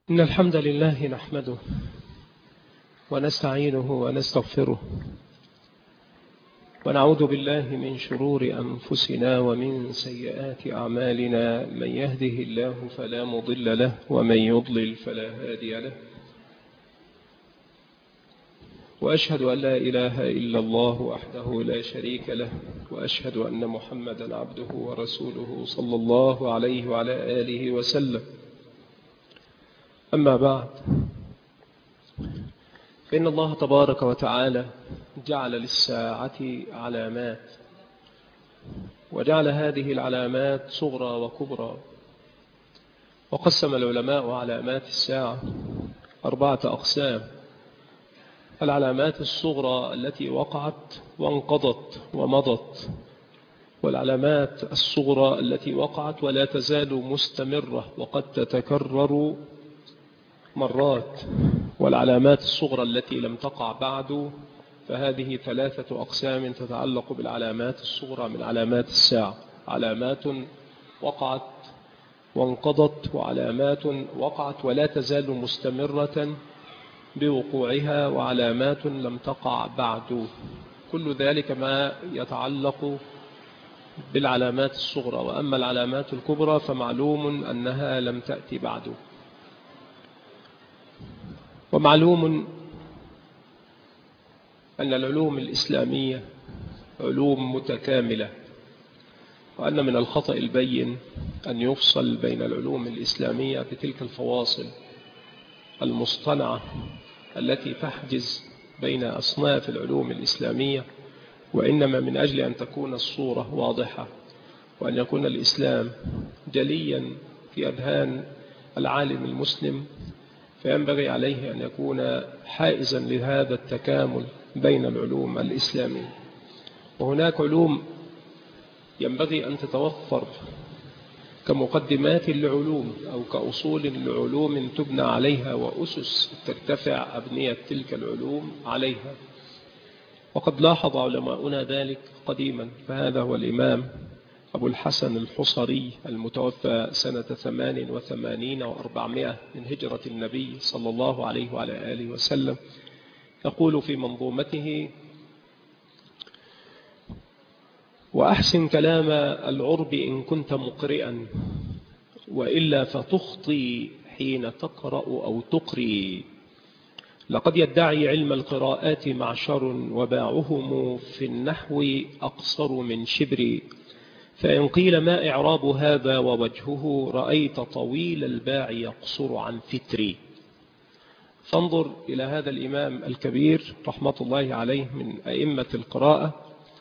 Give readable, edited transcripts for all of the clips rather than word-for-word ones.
إن الحمد لله نحمده ونستعينه ونستغفره ونعوذ بالله من شرور أنفسنا ومن سيئات أعمالنا. من يهده الله فلا مضل له ومن يضلل فلا هادي له، وأشهد أن لا إله إلا الله وحده لا شريك له، وأشهد أن محمدا عبده ورسوله صلى الله عليه وعلى آله وسلم. أما بعد، فإن الله تبارك وتعالى جعل للساعة علامات، وجعل هذه العلامات صغرى وكبرى، وقسم العلماء علامات الساعة 4 أقسام: العلامات الصغرى التي وقعت وانقضت ومضت، والعلامات الصغرى التي وقعت ولا تزال مستمرة وقد تتكرر مرات، والعلامات الصغرى التي لم تقع بعد. فهذه 3 أقسام تتعلق بالعلامات الصغرى من علامات الساعة: علامات وقعت وانقضت، وعلامات وقعت ولا تزال مستمرة بوقوعها، وعلامات لم تقع بعد. كل ذلك ما يتعلق بالعلامات الصغرى. وأما العلامات الكبرى فمعلوم أنها لم تأتي بعد. ومعلوم أن العلوم الإسلامية علوم متكاملة، وأن من الخطأ البين أن يفصل بين العلوم الإسلامية بتلك الفواصل المصطنعة التي تحجز بين أصناف العلوم الإسلامية، وإنما من أجل أن تكون الصورة واضحة، وأن يكون الإسلام جليا في أذهان العالم المسلم، فينبغي عليه أن يكون حائزا لهذا التكامل بين العلوم الإسلامية. وهناك علوم ينبغي أن تتوفر كمقدمات لعلوم أو كأصول لعلوم تبنى عليها وأسس ترتفع أبنية تلك العلوم عليها، وقد لاحظ علماؤنا ذلك قديما. فهذا هو الإمام أبو الحسن الحصري المتوفى سنة 88 و400 من هجرة النبي صلى الله عليه وعلى آله وسلم، يقول في منظومته: وأحسن كلام العرب إن كنت مقرئا، وإلا فتخطي حين تقرأ أو تقري. لقد يدعي علم القراءات معشر، وباعهم في النحو أقصر من شبر. فإن قيل ما إعراب هذا ووجهه، رأيت طويل الباع يقصر عن فتري. فانظر إلى هذا الإمام الكبير رحمة الله عليه من أئمة القراءة،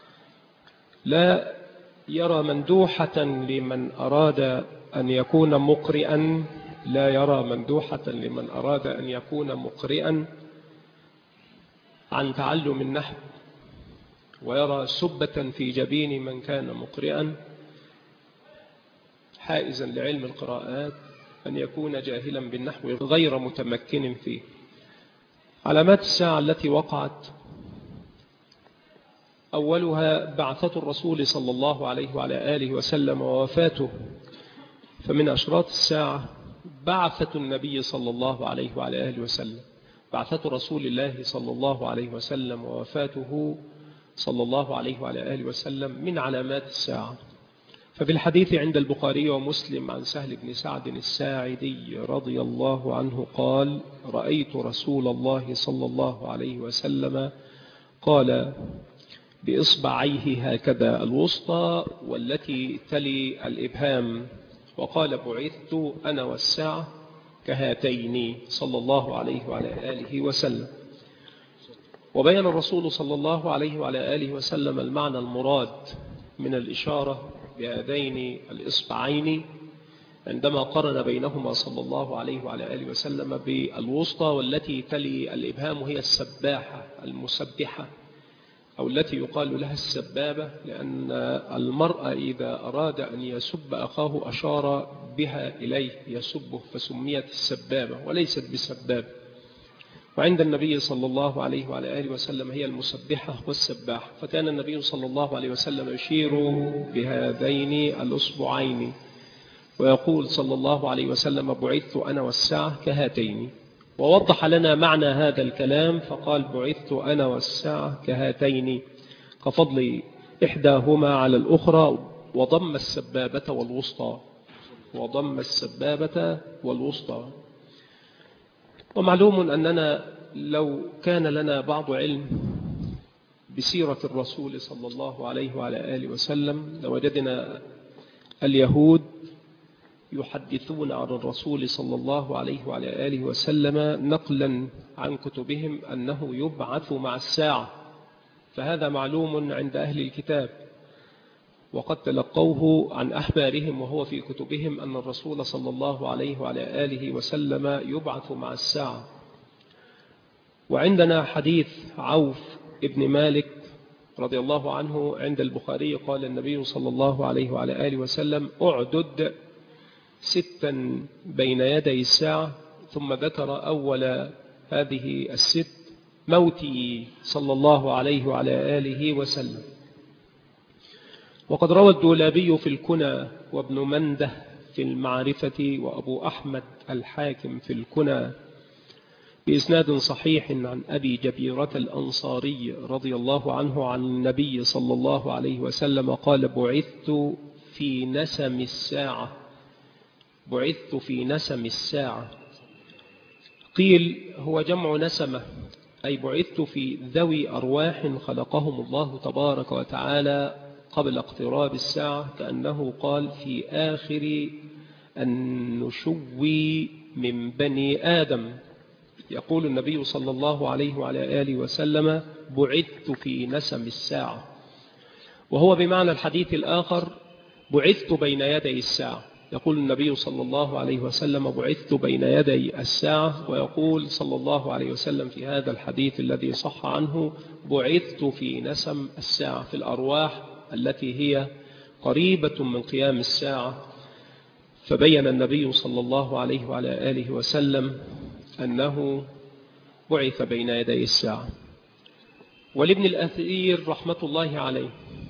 لا يرى مندوحة لمن أراد أن يكون مقرئا، لا يرى مندوحة لمن أراد أن يكون مقرئا عن تعلم النحو، ويرى سبة في جبين من كان مقرئا حائزا لعلم القراءات أن يكون جاهلا بالنحو غير متمكن فيه. علامات الساعة التي وقعت: أولها بعثة الرسول صلى الله عليه وعلى آله وسلم ووفاته. فمن أشراط الساعة بعثة النبي صلى الله عليه وعلى آله وسلم، بعثة رسول الله صلى الله عليه وسلم ووفاته صلى الله عليه وعلى آله وسلم من علامات الساعة. ففي الحديث عند البخاري ومسلم عن سهل بن سعد الساعدي رضي الله عنه قال: رأيت رسول الله صلى الله عليه وسلم قال بإصبعيه هكذا الوسطى والتي تلي الإبهام، وقال: بعثت أنا والساعة كهاتين صلى الله عليه وعلى آله وسلم. وبين الرسول صلى الله عليه وعلى آله وسلم المعنى المراد من الإشارة بهذين الإصبعين عندما قرن بينهما صلى الله عليه وعلى آله وسلم بالوسطى والتي تلي الإبهام، هي السباحة المسبحة، أو التي يقال لها السبابة، لأن المرء إذا أراد أن يسب أخاه أشار بها إليه يسبه، فسميت السبابة وليست بسبابة. وعند النبي صلى الله عليه وعلى آله وسلم هي المسبحة والسباحة. فكان النبي صلى الله عليه وسلم يشير بهذين الأصبعين ويقول صلى الله عليه وسلم بعثت أنا والساعة كهاتين، ووضح لنا معنى هذا الكلام فقال بعثت أنا والساعة كهاتين، كفضل إحداهما على الأخرى، وضم السبابة والوسطى، وضم السبابة والوسطى. ومعلوم أننا لو كان لنا بعض علم بسيرة الرسول صلى الله عليه وعلى آله وسلم لوجدنا اليهود يحدثون عن الرسول صلى الله عليه وعلى آله وسلم نقلا عن كتبهم أنه يبعث مع الساعة، فهذا معلوم عند أهل الكتاب، وقد تلقوه عن أحبارهم وهو في كتبهم أن الرسول صلى الله عليه وعلى آله وسلم يبعث مع الساعة. وعندنا حديث عوف ابن مالك رضي الله عنه عند البخاري قال النبي صلى الله عليه وعلى آله وسلم أعدد 6 بين يدي الساعة، ثم ذكر أول هذه 6 موتي صلى الله عليه وعلى آله وسلم. وقد روى الدولابي في الكنى وابن منده في المعرفة وأبو أحمد الحاكم في الكنى بإسناد صحيح عن أبي جبيرة الأنصاري رضي الله عنه عن النبي صلى الله عليه وسلم قال بعثت في نسم الساعة، بعثت في نسم الساعة. قيل هو جمع نسمة، أي بعثت في ذوي أرواح خلقهم الله تبارك وتعالى قبل اقتراب الساعة، كأنه قال في آخر النشو من بني آدم. يقول النبي صلى الله عليه وعلى آله وسلم بعثت في نسم الساعة، وهو بمعنى الحديث الآخر بعثت بين يدي الساعة. يقول النبي صلى الله عليه وسلم بعثت بين يدي الساعة، ويقول صلى الله عليه وسلم في هذا الحديث الذي صح عنه بعثت في نسم الساعة، في الأرواح التي هي قريبة من قيام الساعة. فبين النبي صلى الله عليه وعلى آله وسلم أنه بعث بين يدي الساعة. ولابن الأثير رحمة الله عليه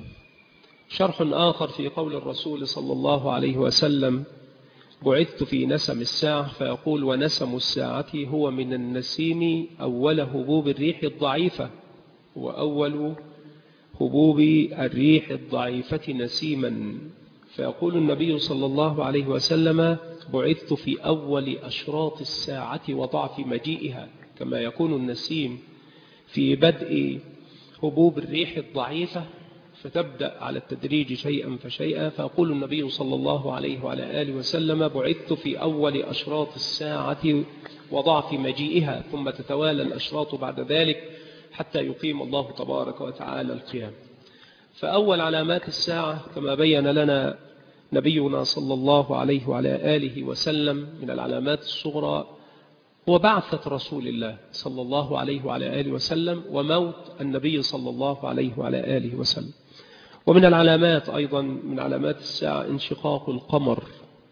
شرح آخر في قول الرسول صلى الله عليه وسلم بعثت في نسم الساعة، فيقول ونسم الساعة هو من النسيم أول هبوب الريح الضعيفة، وأول هبوب الريح الضعيفة نسيما. فيقول النبي صلى الله عليه وسلم بعثت في أول أشراط الساعة وضعف مجيئها، كما يكون النسيم في بدء هبوب الريح الضعيفة فتبدأ على التدريج شيئا فشيئا. فيقول النبي صلى الله عليه وعلى آله وسلم بعثت في أول أشراط الساعة وضعف مجيئها، ثم تتوالى الأشراط بعد ذلك حتى يقيم الله تبارك وتعالى القيام. فأول علامات الساعة كما بين لنا نبينا صلى الله عليه وعلى آله وسلم من العلامات الصغرى هو بعثة رسول الله صلى الله عليه وعلى آله وسلم وموت النبي صلى الله عليه وعلى آله وسلم. ومن العلامات أيضا من علامات الساعة انشقاق القمر،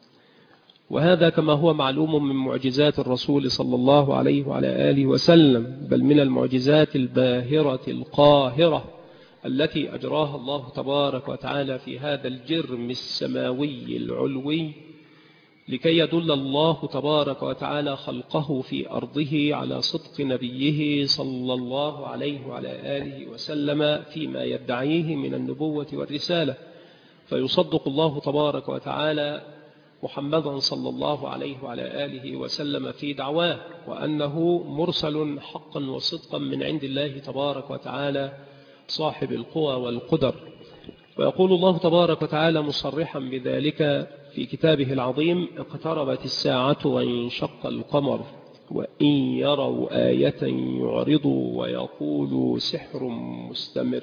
وهذا كما هو معلوم من معجزات الرسول صلى الله عليه وعلى آله وسلم، بل من المعجزات الباهرة القاهرة التي أجراها الله تبارك وتعالى في هذا الجرم السماوي العلوي لكي يدل الله تبارك وتعالى خلقه في أرضه على صدق نبيه صلى الله عليه وعلى آله وسلم فيما يدعيه من النبوة والرسالة، فيصدق الله تبارك وتعالى محمدا صلى الله عليه وعلى آله وسلم في دعواه وأنه مرسل حقا وصدقا من عند الله تبارك وتعالى صاحب القوى والقدر. ويقول الله تبارك وتعالى مصرحا بذلك في كتابه العظيم اقتربت الساعة وانشق القمر وإن يروا آية يعرضوا ويقولوا سحر مستمر.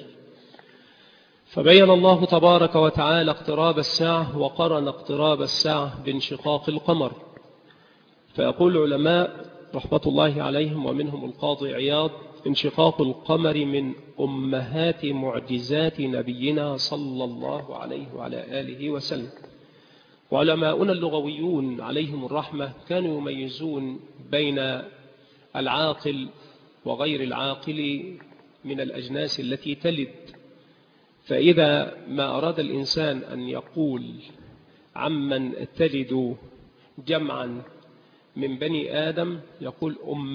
فبين الله تبارك وتعالى اقتراب الساعة وقرن اقتراب الساعة بانشقاق القمر. فيقول العلماء رحمة الله عليهم ومنهم القاضي عياض انشقاق القمر من أمهات معجزات نبينا صلى الله عليه وعلى آله وسلم. وعلماؤنا اللغويون عليهم الرحمة كانوا يميزون بين العاقل وغير العاقل من الأجناس التي تلد. فإذا ما أراد الإنسان أن يقول عمن تلد جمعا من بني آدم يقول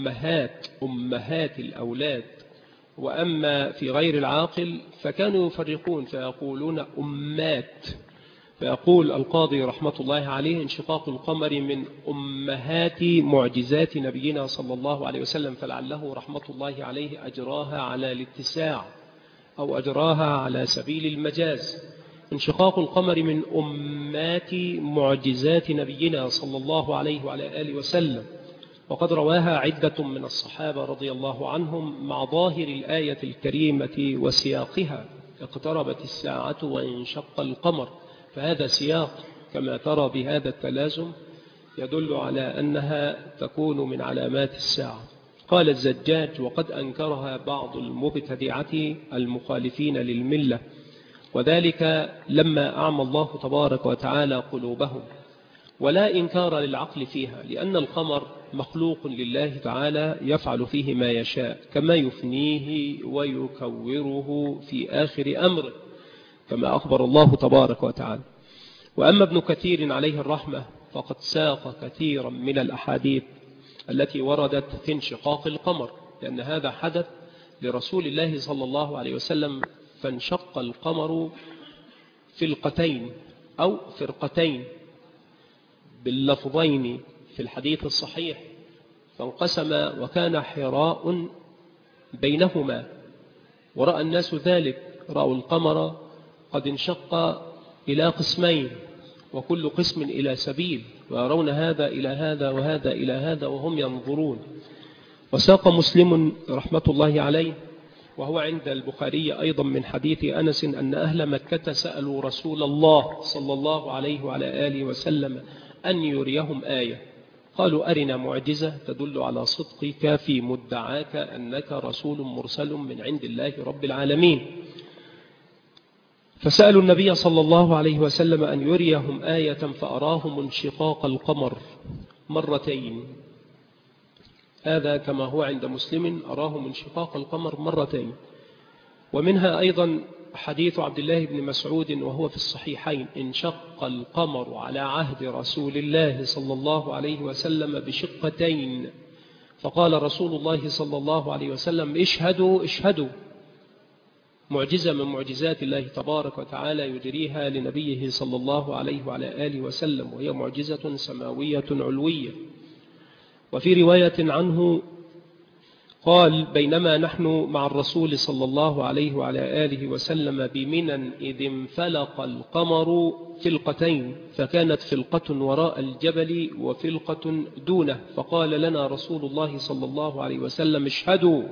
أمهات الأولاد، وأما في غير العاقل فكانوا يفرقون فيقولون أمات. فيقول القاضي رحمة الله عليه: انشقاق القمر من أمهات معجزات نبينا صلى الله عليه وسلم، فلعله رحمة الله عليه أجراها على الاتساع أو أجراها على سبيل المجاز. انشقاق القمر من أمات معجزات نبينا صلى الله عليه وعلى آله وسلم، وقد رواها عدة من الصحابة رضي الله عنهم مع ظاهر الآية الكريمة وسياقها: اقتربت الساعة وانشق القمر. فهذا سياق كما ترى بهذا التلازم يدل على أنها تكون من علامات الساعة. قال الزجاج: وقد أنكرها بعض المبتدعة المخالفين للملة، وذلك لما أعمى الله تبارك وتعالى قلوبهم، ولا إنكار للعقل فيها، لأن القمر مخلوق لله تعالى يفعل فيه ما يشاء، كما يفنيه ويكوره في آخر أمره كما أخبر الله تبارك وتعالى. وأما ابن كثير عليه الرحمة فقد ساق كثيرا من الأحاديث التي وردت في انشقاق القمر، لأن هذا حدث لرسول الله صلى الله عليه وسلم، فانشق القمر فلقتين أو فرقتين باللفظين في الحديث الصحيح، فانقسم وكان حراء بينهما، ورأى الناس ذلك، رأوا القمر قد انشق إلى قسمين، وكل قسم إلى سبيل، ويرون هذا إلى هذا وهذا إلى هذا وهم ينظرون. وساق مسلم رحمة الله عليه وهو عند البخاري أيضا من حديث أنس أن أهل مكة سألوا رسول الله صلى الله عليه وعلى آله وسلم أن يريهم آية، قالوا: أرنا معجزة تدل على صدقك في مدعاك أنك رسول مرسل من عند الله رب العالمين. فسألوا النبي صلى الله عليه وسلم أن يريهم آية، فأراهم انشقاق القمر مرتين. هذا كما هو عند مسلم، أراهم انشقاق القمر مرتين. ومنها أيضا حديث عبد الله بن مسعود وهو في الصحيحين: انشق القمر على عهد رسول الله صلى الله عليه وسلم بشقتين، فقال رسول الله صلى الله عليه وسلم: اشهدوا اشهدوا. معجزة من معجزات الله تبارك وتعالى يجريها لنبيه صلى الله عليه وعلى آله وسلم، وهي معجزة سماوية علوية. وفي رواية عنه قال: بينما نحن مع الرسول صلى الله عليه وعلى آله وسلم بمنى إذ انفلق القمر فلقتين، فكانت فلقة وراء الجبل وفلقة دونه، فقال لنا رسول الله صلى الله عليه وسلم: اشهدوا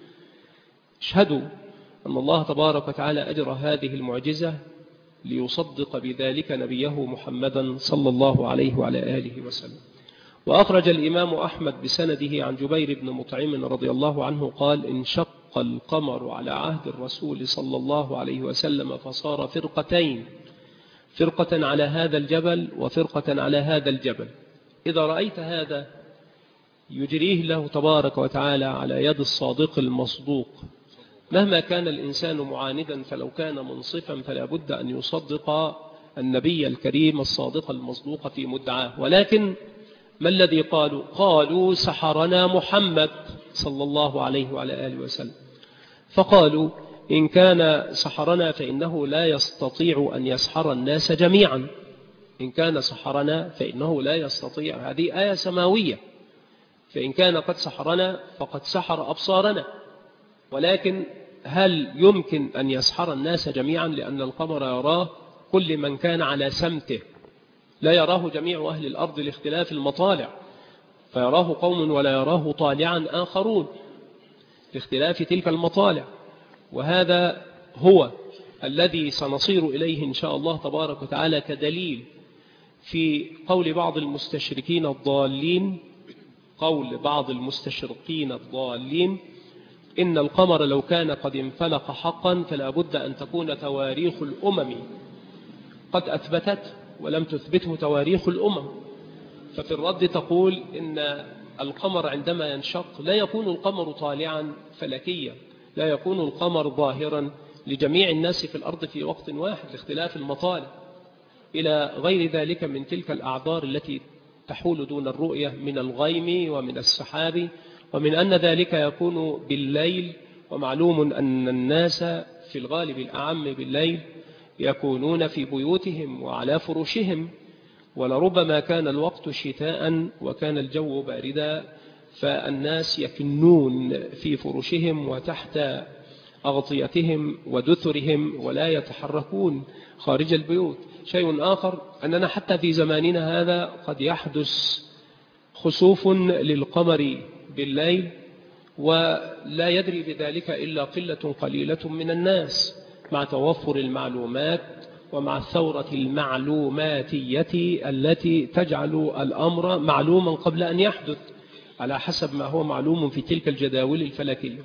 اشهدوا أن الله تبارك وتعالى أجرى هذه المعجزة ليصدق بذلك نبيه محمدا صلى الله عليه وعلى آله وسلم. وأخرج الإمام أحمد بسنده عن جبير بن مطعم رضي الله عنه قال: انشق القمر على عهد الرسول صلى الله عليه وسلم فصار فرقتين، فرقة على هذا الجبل وفرقة على هذا الجبل. إذا رأيت هذا يجريه له تبارك وتعالى على يد الصادق المصدوق، مهما كان الإنسان معاندا فلو كان منصفا فلا بد أن يصدق النبي الكريم الصادق المصدوق في مدعاه. ولكن ما الذي قالوا؟ قالوا: سحرنا محمد صلى الله عليه وعلى آله وسلم. فقالوا: إن كان سحرنا فإنه لا يستطيع أن يسحر الناس جميعا. إن كان سحرنا فإنه لا يستطيع، هذه آية سماوية، فإن كان قد سحرنا فقد سحر أبصارنا. ولكن هل يمكن أن يسحر الناس جميعا؟ لأن القمر يراه كل من كان على سمته، لا يراه جميع أهل الأرض لاختلاف المطالع، فيراه قوم ولا يراه طالعا آخرون لاختلاف تلك المطالع. وهذا هو الذي سنصير إليه إن شاء الله تبارك وتعالى كدليل في قول بعض المستشركين الضالين، قول بعض المستشرقين الضالين: إن القمر لو كان قد انفلق حقا فلا بد أن تكون تواريخ الأمم قد أثبتت ولم تثبته تواريخ الأمم. ففي الرد تقول إن القمر عندما ينشق لا يكون القمر طالعا فلكيا، لا يكون القمر ظاهرا لجميع الناس في الأرض في وقت واحد لاختلاف المطالع. إلى غير ذلك من تلك الأعذار التي تحول دون الرؤية من الغيم ومن السحاب، ومن أن ذلك يكون بالليل، ومعلوم أن الناس في الغالب الأعم بالليل يكونون في بيوتهم وعلى فرشهم، ولربما كان الوقت شتاء وكان الجو باردا، فالناس يكنون في فرشهم وتحت أغطيتهم ودثرهم ولا يتحركون خارج البيوت. شيء آخر أننا حتى في زماننا هذا قد يحدث خسوف للقمر بالليل، ولا يدري بذلك إلا قلة قليلة من الناس، مع توفر المعلومات ومع الثورة المعلوماتية التي تجعل الأمر معلوما قبل أن يحدث على حسب ما هو معلوم في تلك الجداول الفلكية.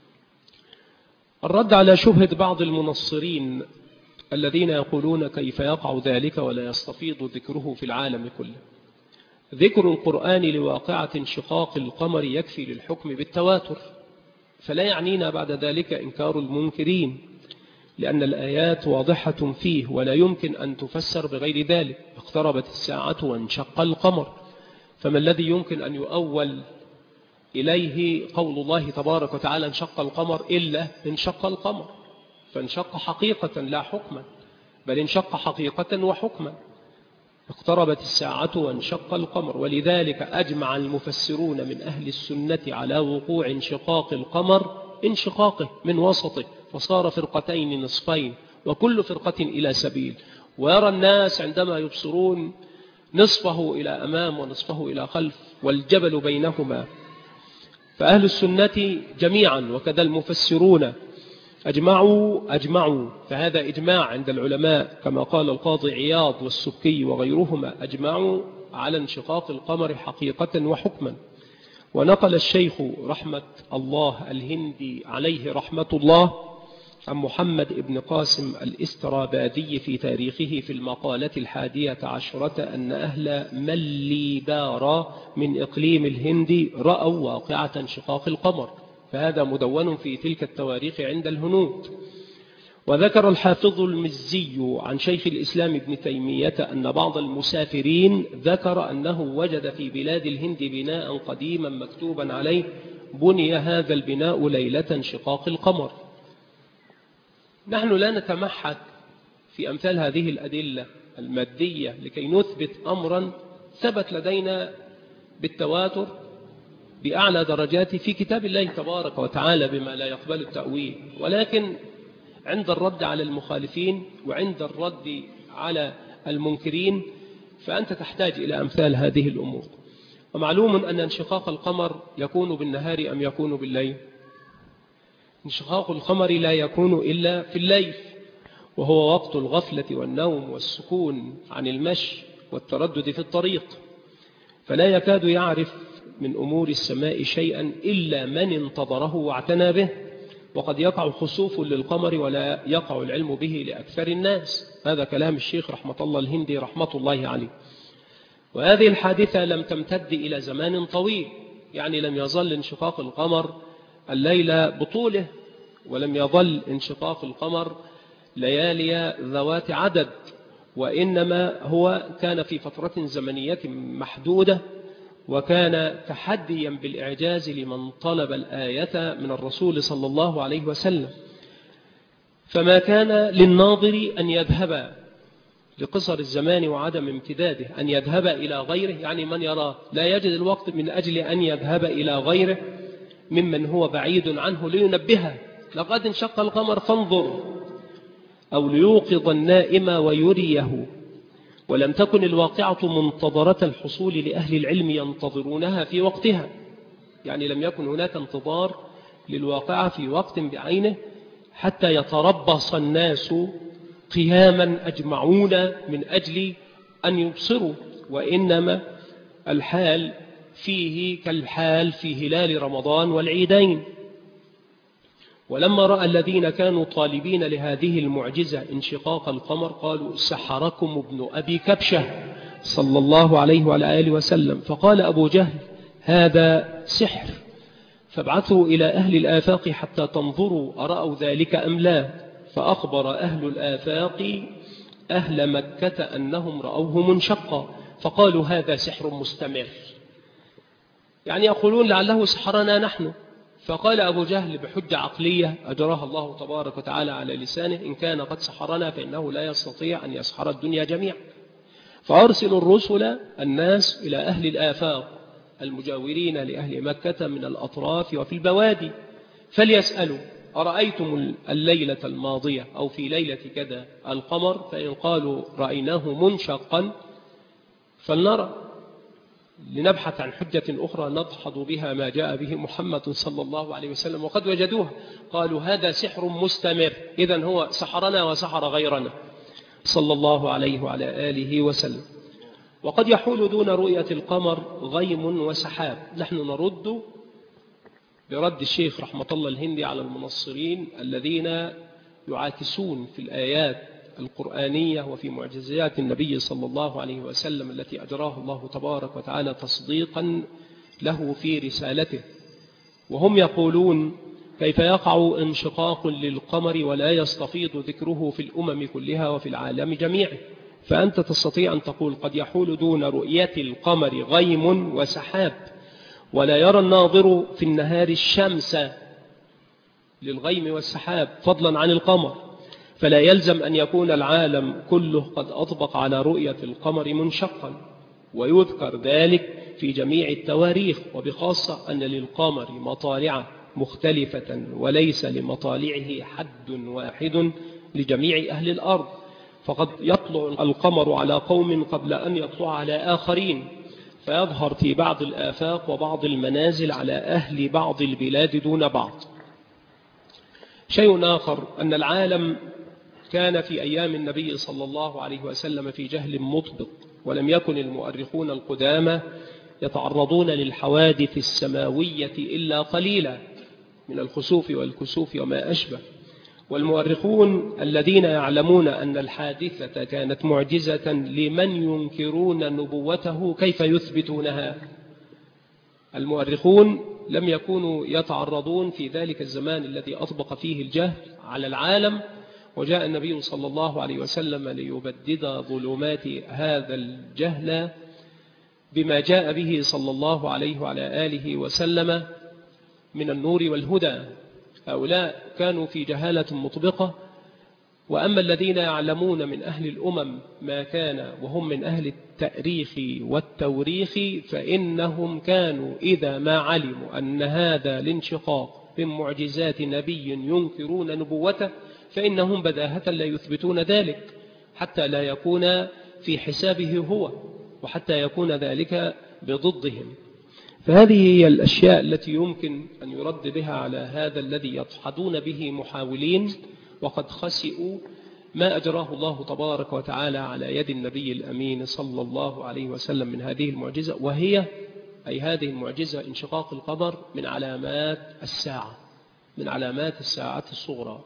الرد على شبهة بعض المنصرين الذين يقولون كيف يقع ذلك ولا يستفيض ذكره في العالم كله: ذكر القرآن لواقعة انشقاق القمر يكفي للحكم بالتواتر، فلا يعنينا بعد ذلك إنكار المنكرين، لأن الآيات واضحة فيه ولا يمكن أن تفسر بغير ذلك. اقتربت الساعة وانشق القمر، فما الذي يمكن أن يؤول إليه قول الله تبارك وتعالى انشق القمر إلا انشق القمر، فانشق حقيقة لا حكما، بل انشق حقيقة وحكما. اقتربت الساعة وانشق القمر، ولذلك أجمع المفسرون من أهل السنة على وقوع انشقاق القمر، انشقاقه من وسطه فصار فرقتين نصفين وكل فرقة إلى سبيل، ويرى الناس عندما يبصرون نصفه إلى أمام ونصفه إلى خلف والجبل بينهما. فأهل السنة جميعا وكذا المفسرون أجمعوا، فهذا إجماع عند العلماء كما قال القاضي عياض والسبكي وغيرهما، أجمعوا على انشقاق القمر حقيقة وحكما. ونقل الشيخ رحمة الله الهندي عليه رحمة الله عن محمد بن قاسم الاسترابادي في تاريخه في المقالة 11 أن أهل مليبارا من إقليم الهند رأوا واقعة انشقاق القمر، فهذا مدون في تلك التواريخ عند الهنود. وذكر الحافظ المزي عن شيخ الإسلام ابن تيمية أن بعض المسافرين ذكر أنه وجد في بلاد الهند بناء قديما مكتوبا عليه: بني هذا البناء ليلة انشقاق القمر. نحن لا نتمحك في أمثال هذه الأدلة المادية لكي نثبت أمرا ثبت لدينا بالتواتر بأعلى درجات في كتاب الله تبارك وتعالى بما لا يقبل التأويل، ولكن عند الرد على المخالفين وعند الرد على المنكرين فأنت تحتاج إلى أمثال هذه الأمور. ومعلوم أن انشقاق القمر يكون بالنهار أم يكون بالليل؟ انشقاق القمر لا يكون إلا في الليل، وهو وقت الغفلة والنوم والسكون عن المشي والتردد في الطريق، فلا يكاد يعرف من أمور السماء شيئا إلا من انتظره واعتنى به، وقد يقع خسوف للقمر ولا يقع العلم به لأكثر الناس. هذا كلام الشيخ رحمة الله الهندي رحمة الله عليه. وهذه الحادثة لم تمتد إلى زمان طويل، يعني لم يظل انشقاق القمر الليل بطوله، ولم يظل انشقاق القمر ليالي ذوات عدد، وإنما هو كان في فترة زمنية محدودة، وكان تحديا بالإعجاز لمن طلب الآية من الرسول صلى الله عليه وسلم. فما كان للناظر أن يذهب لقصر الزمان وعدم امتداده أن يذهب إلى غيره، يعني من يرى لا يجد الوقت من أجل أن يذهب إلى غيره ممن هو بعيد عنه لينبهه: لقد انشق القمر فانظر، أو ليوقظ النائم ويريه. ولم تكن الواقعة منتظرة الحصول لأهل العلم ينتظرونها في وقتها، يعني لم يكن هناك انتظار للواقعة في وقت بعينه حتى يتربص الناس قياما أجمعون من أجل أن يبصروا، وإنما الحال فيه كالحال في هلال رمضان والعيدين. ولما رأى الذين كانوا طالبين لهذه المعجزة انشقاق القمر قالوا: سحركم ابن أبي كبشة صلى الله عليه وعلى آله وسلم. فقال أبو جهل: هذا سحر، فابعثوا إلى أهل الآفاق حتى تنظروا أرأوا ذلك أم لا. فأخبر أهل الآفاق أهل مكة أنهم رأوه منشقا فقالوا هذا سحر مستمر، يعني يقولون لعله سحرنا نحن. فقال أبو جهل بحجة عقلية أجراها الله تبارك وتعالى على لسانه: إن كان قد سحرنا فإنه لا يستطيع أن يسحر الدنيا جميعا. فأرسل الرسل الناس إلى أهل الآفاق المجاورين لأهل مكة من الأطراف وفي البوادي فليسألوا: أرأيتم الليلة الماضية أو في ليلة كذا القمر؟ فإن قالوا رأيناه منشقا فلنرى، لنبحث عن حجة أخرى نضحض بها ما جاء به محمد صلى الله عليه وسلم. وقد وجدوها قالوا هذا سحر مستمر، إذن هو سحرنا وسحر غيرنا صلى الله عليه وعلى آله وسلم. وقد يحول دون رؤية القمر غيم وسحاب. نحن نرد برد الشيخ رحمة الله الهندي على المنصرين الذين يعاكسون في الآيات القرآنية وفي معجزات النبي صلى الله عليه وسلم التي أجراه الله تبارك وتعالى تصديقا له في رسالته، وهم يقولون: كيف يقع انشقاق للقمر ولا يستفيض ذكره في الأمم كلها وفي العالم جميعه؟ فأنت تستطيع أن تقول: قد يحول دون رؤية القمر غيم وسحاب، ولا يرى الناظر في النهار الشمس للغيم والسحاب فضلا عن القمر، فلا يلزم أن يكون العالم كله قد أطبق على رؤية القمر منشقا. ويذكر ذلك في جميع التواريخ، وبخاصة أن للقمر مطالع مختلفة وليس لمطالعه حد واحد لجميع أهل الأرض، فقد يطلع القمر على قوم قبل أن يطلع على آخرين، فيظهر في بعض الآفاق وبعض المنازل على أهل بعض البلاد دون بعض. شيء آخر أن العالم كان في أيام النبي صلى الله عليه وسلم في جهل مطبق، ولم يكن المؤرخون القدامى يتعرضون للحوادث السماوية إلا قليلا من الخسوف والكسوف وما أشبه. والمؤرخون الذين يعلمون أن الحادثة كانت معجزة لمن ينكرون نبوته كيف يثبتونها؟ المؤرخون لم يكونوا يتعرضون في ذلك الزمان الذي أطبق فيه الجهل على العالم، وجاء النبي صلى الله عليه وسلم ليبدد ظلمات هذا الجهل بما جاء به صلى الله عليه وعلى آله وسلم من النور والهدى. هؤلاء كانوا في جهالة مطبقة. وأما الذين يعلمون من أهل الأمم ما كان وهم من أهل التأريخ والتوريخ، فإنهم كانوا إذا ما علموا أن هذا الانشقاق من معجزات نبي ينكرون نبوته فإنهم بداهة لا يثبتون ذلك حتى لا يكون في حسابه هو، وحتى يكون ذلك بضدهم. فهذه هي الأشياء التي يمكن أن يرد بها على هذا الذي يضحدون به محاولين، وقد خسئوا ما أجراه الله تبارك وتعالى على يد النبي الأمين صلى الله عليه وسلم من هذه المعجزة، وهي أي هذه المعجزة انشقاق القمر من علامات الساعة، من علامات الساعة الصغرى.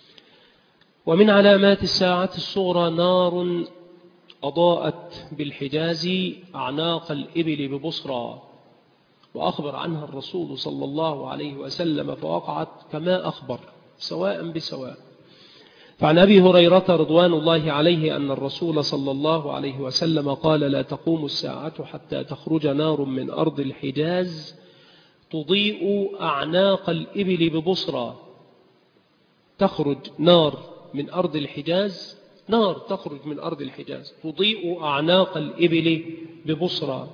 ومن علامات الساعة الصغرى نار أضاءت بالحجاز أعناق الإبل ببصرى، وأخبر عنها الرسول صلى الله عليه وسلم فوقعت كما أخبر سواء بسواء. فعن أبي هريرة رضوان الله عليه أن الرسول صلى الله عليه وسلم قال: لا تقوم الساعة حتى تخرج نار من أرض الحجاز تضيء أعناق الإبل ببصرى. تخرج نار من أرض الحجاز، نار تخرج من أرض الحجاز تضيء أعناق الإبل ببصرى.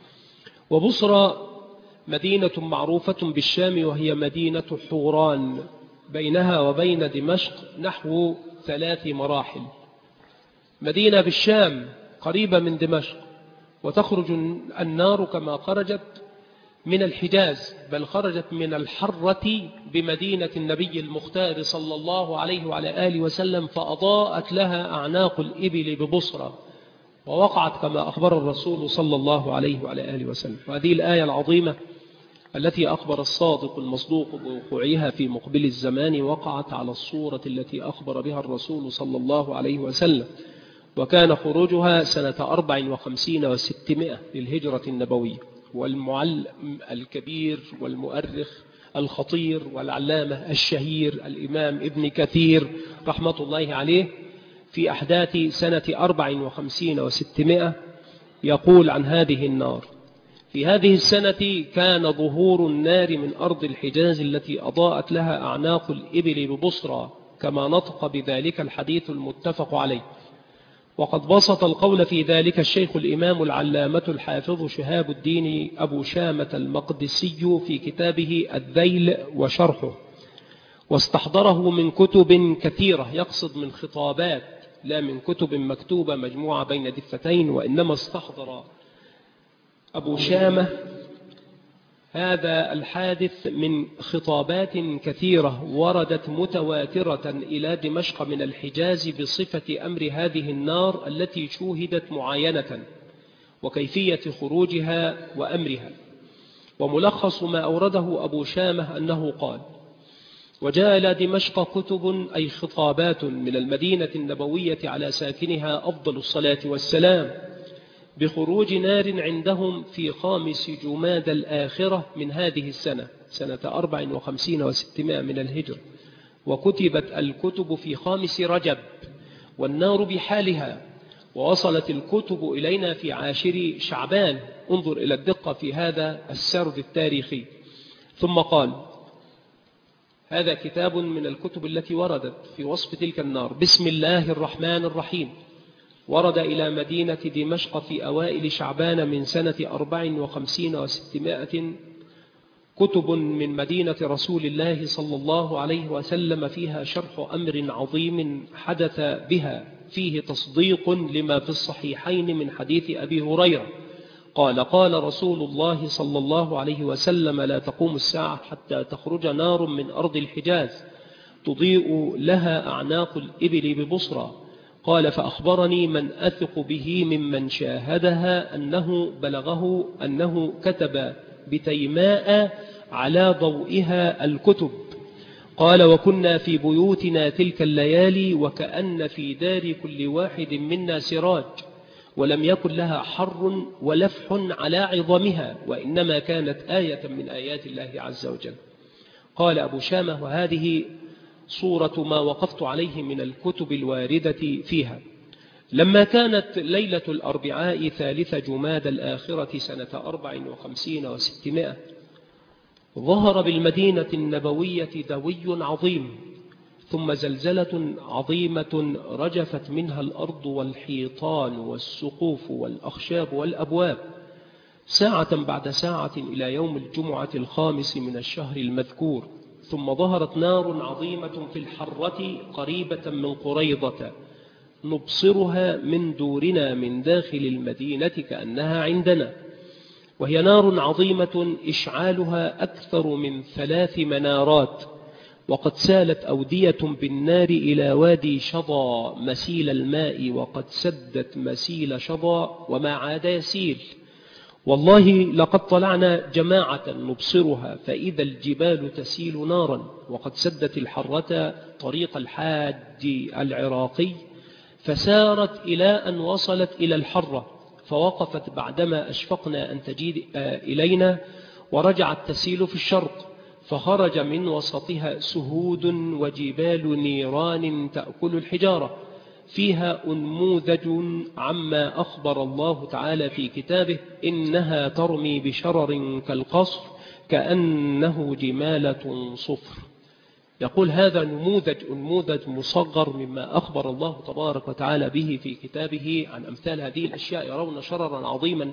وبصرى مدينة معروفة بالشام، وهي مدينة حوران، بينها وبين دمشق نحو 3 مراحل. مدينة بالشام قريبة من دمشق، وتخرج النار كما خرجت من الحجاز، بل خرجت من الحرة بمدينة النبي المختار صلى الله عليه وعلى آله وسلم، فأضاءت لها أعناق الإبل ببصرى، ووقعت كما أخبر الرسول صلى الله عليه وعلى آله وسلم. وهذه الآية العظيمة التي أخبر الصادق المصدوق بوقوعها في مقبل الزمان وقعت على الصورة التي أخبر بها الرسول صلى الله عليه وسلم، وكان خروجها سنة 54 و600 للهجرة النبوية. والمعلم الكبير والمؤرخ الخطير والعلامة الشهير الإمام ابن كثير رحمة الله عليه في أحداث سنة 54 و600 يقول عن هذه النار: في هذه السنة كان ظهور النار من أرض الحجاز التي أضاءت لها أعناق الإبل ببصرى، كما نطق بذلك الحديث المتفق عليه. وقد بسط القول في ذلك الشيخ الإمام العلامة الحافظ شهاب الدين أبو شامة المقدسي في كتابه الذيل وشرحه، واستحضره من كتب كثيرة، يقصد من خطابات لا من كتب مكتوبة مجموعة بين دفتين، وإنما استحضر أبو شامة هذا الحادث من خطابات كثيرة وردت متواترة إلى دمشق من الحجاز بصفة أمر هذه النار التي شوهدت معاينة وكيفية خروجها وأمرها. وملخص ما أورده أبو شامة أنه قال: وجاء إلى دمشق كتب أي خطابات من المدينة النبوية على ساكنها أفضل الصلاة والسلام بخروج نار عندهم في 5 جماد الآخرة من هذه السنة، سنة 54 و600 من الهجرة، وكتبت الكتب في 5 رجب، والنار بحالها، ووصلت الكتب إلينا في 10 شعبان. انظر إلى الدقة في هذا السرد التاريخي. ثم قال: هذا كتاب من الكتب التي وردت في وصف تلك النار: بسم الله الرحمن الرحيم. ورد إلى مدينة دمشق في أوائل شعبان من سنة 54 و600 كتب من مدينة رسول الله صلى الله عليه وسلم فيها شرح أمر عظيم حدث بها، فيه تصديق لما في الصحيحين من حديث أبي هريرة قال: قال رسول الله صلى الله عليه وسلم: لا تقوم الساعة حتى تخرج نار من أرض الحجاز تضيء لها أعناق الإبل ببصرى. قال: فأخبرني من أثق به ممن شاهدها أنه بلغه أنه كتب بتيماء على ضوئها الكتب. قال: وكنا في بيوتنا تلك الليالي وكأن في دار كل واحد منا سراج، ولم يكن لها حر ولفح على عظمها، وإنما كانت آية من آيات الله عز وجل. قال أبو شامة: وهذه صورة ما وقفت عليه من الكتب الواردة فيها. لما كانت ليلة الأربعاء 3 جماد الآخرة سنة 54 و600 ظهر بالمدينة النبوية دوي عظيم، ثم زلزلة عظيمة رجفت منها الأرض والحيطان والسقوف والأخشاب والأبواب، ساعة بعد ساعة إلى يوم الجمعة 5 من الشهر المذكور. ثم ظهرت نار عظيمة في الحرة قريبة من قريضة نبصرها من دورنا من داخل المدينة كأنها عندنا، وهي نار عظيمة إشعالها أكثر من 3 منارات، وقد سالت أودية بالنار إلى وادي شظى مسيل الماء، وقد سدت مسيل شظى وما عاد يسيل. والله لقد طلعنا جماعة نبصرها فإذا الجبال تسيل نارا، وقد سدت الحرة طريق الحاج العراقي فسارت إلى أن وصلت إلى الحرة، فوقفت بعدما أشفقنا أن تجيء إلينا، ورجعت تسيل في الشرق، فخرج من وسطها سهود وجبال نيران تأكل الحجارة، فيها أنموذج عما أخبر الله تعالى في كتابه: إنها ترمي بشرر كالقصر كأنه جمالة صفر. يقول هذا نموذج مصغر مما أخبر الله تبارك وتعالى به في كتابه عن أمثال هذه الأشياء. يرون شررا عظيما،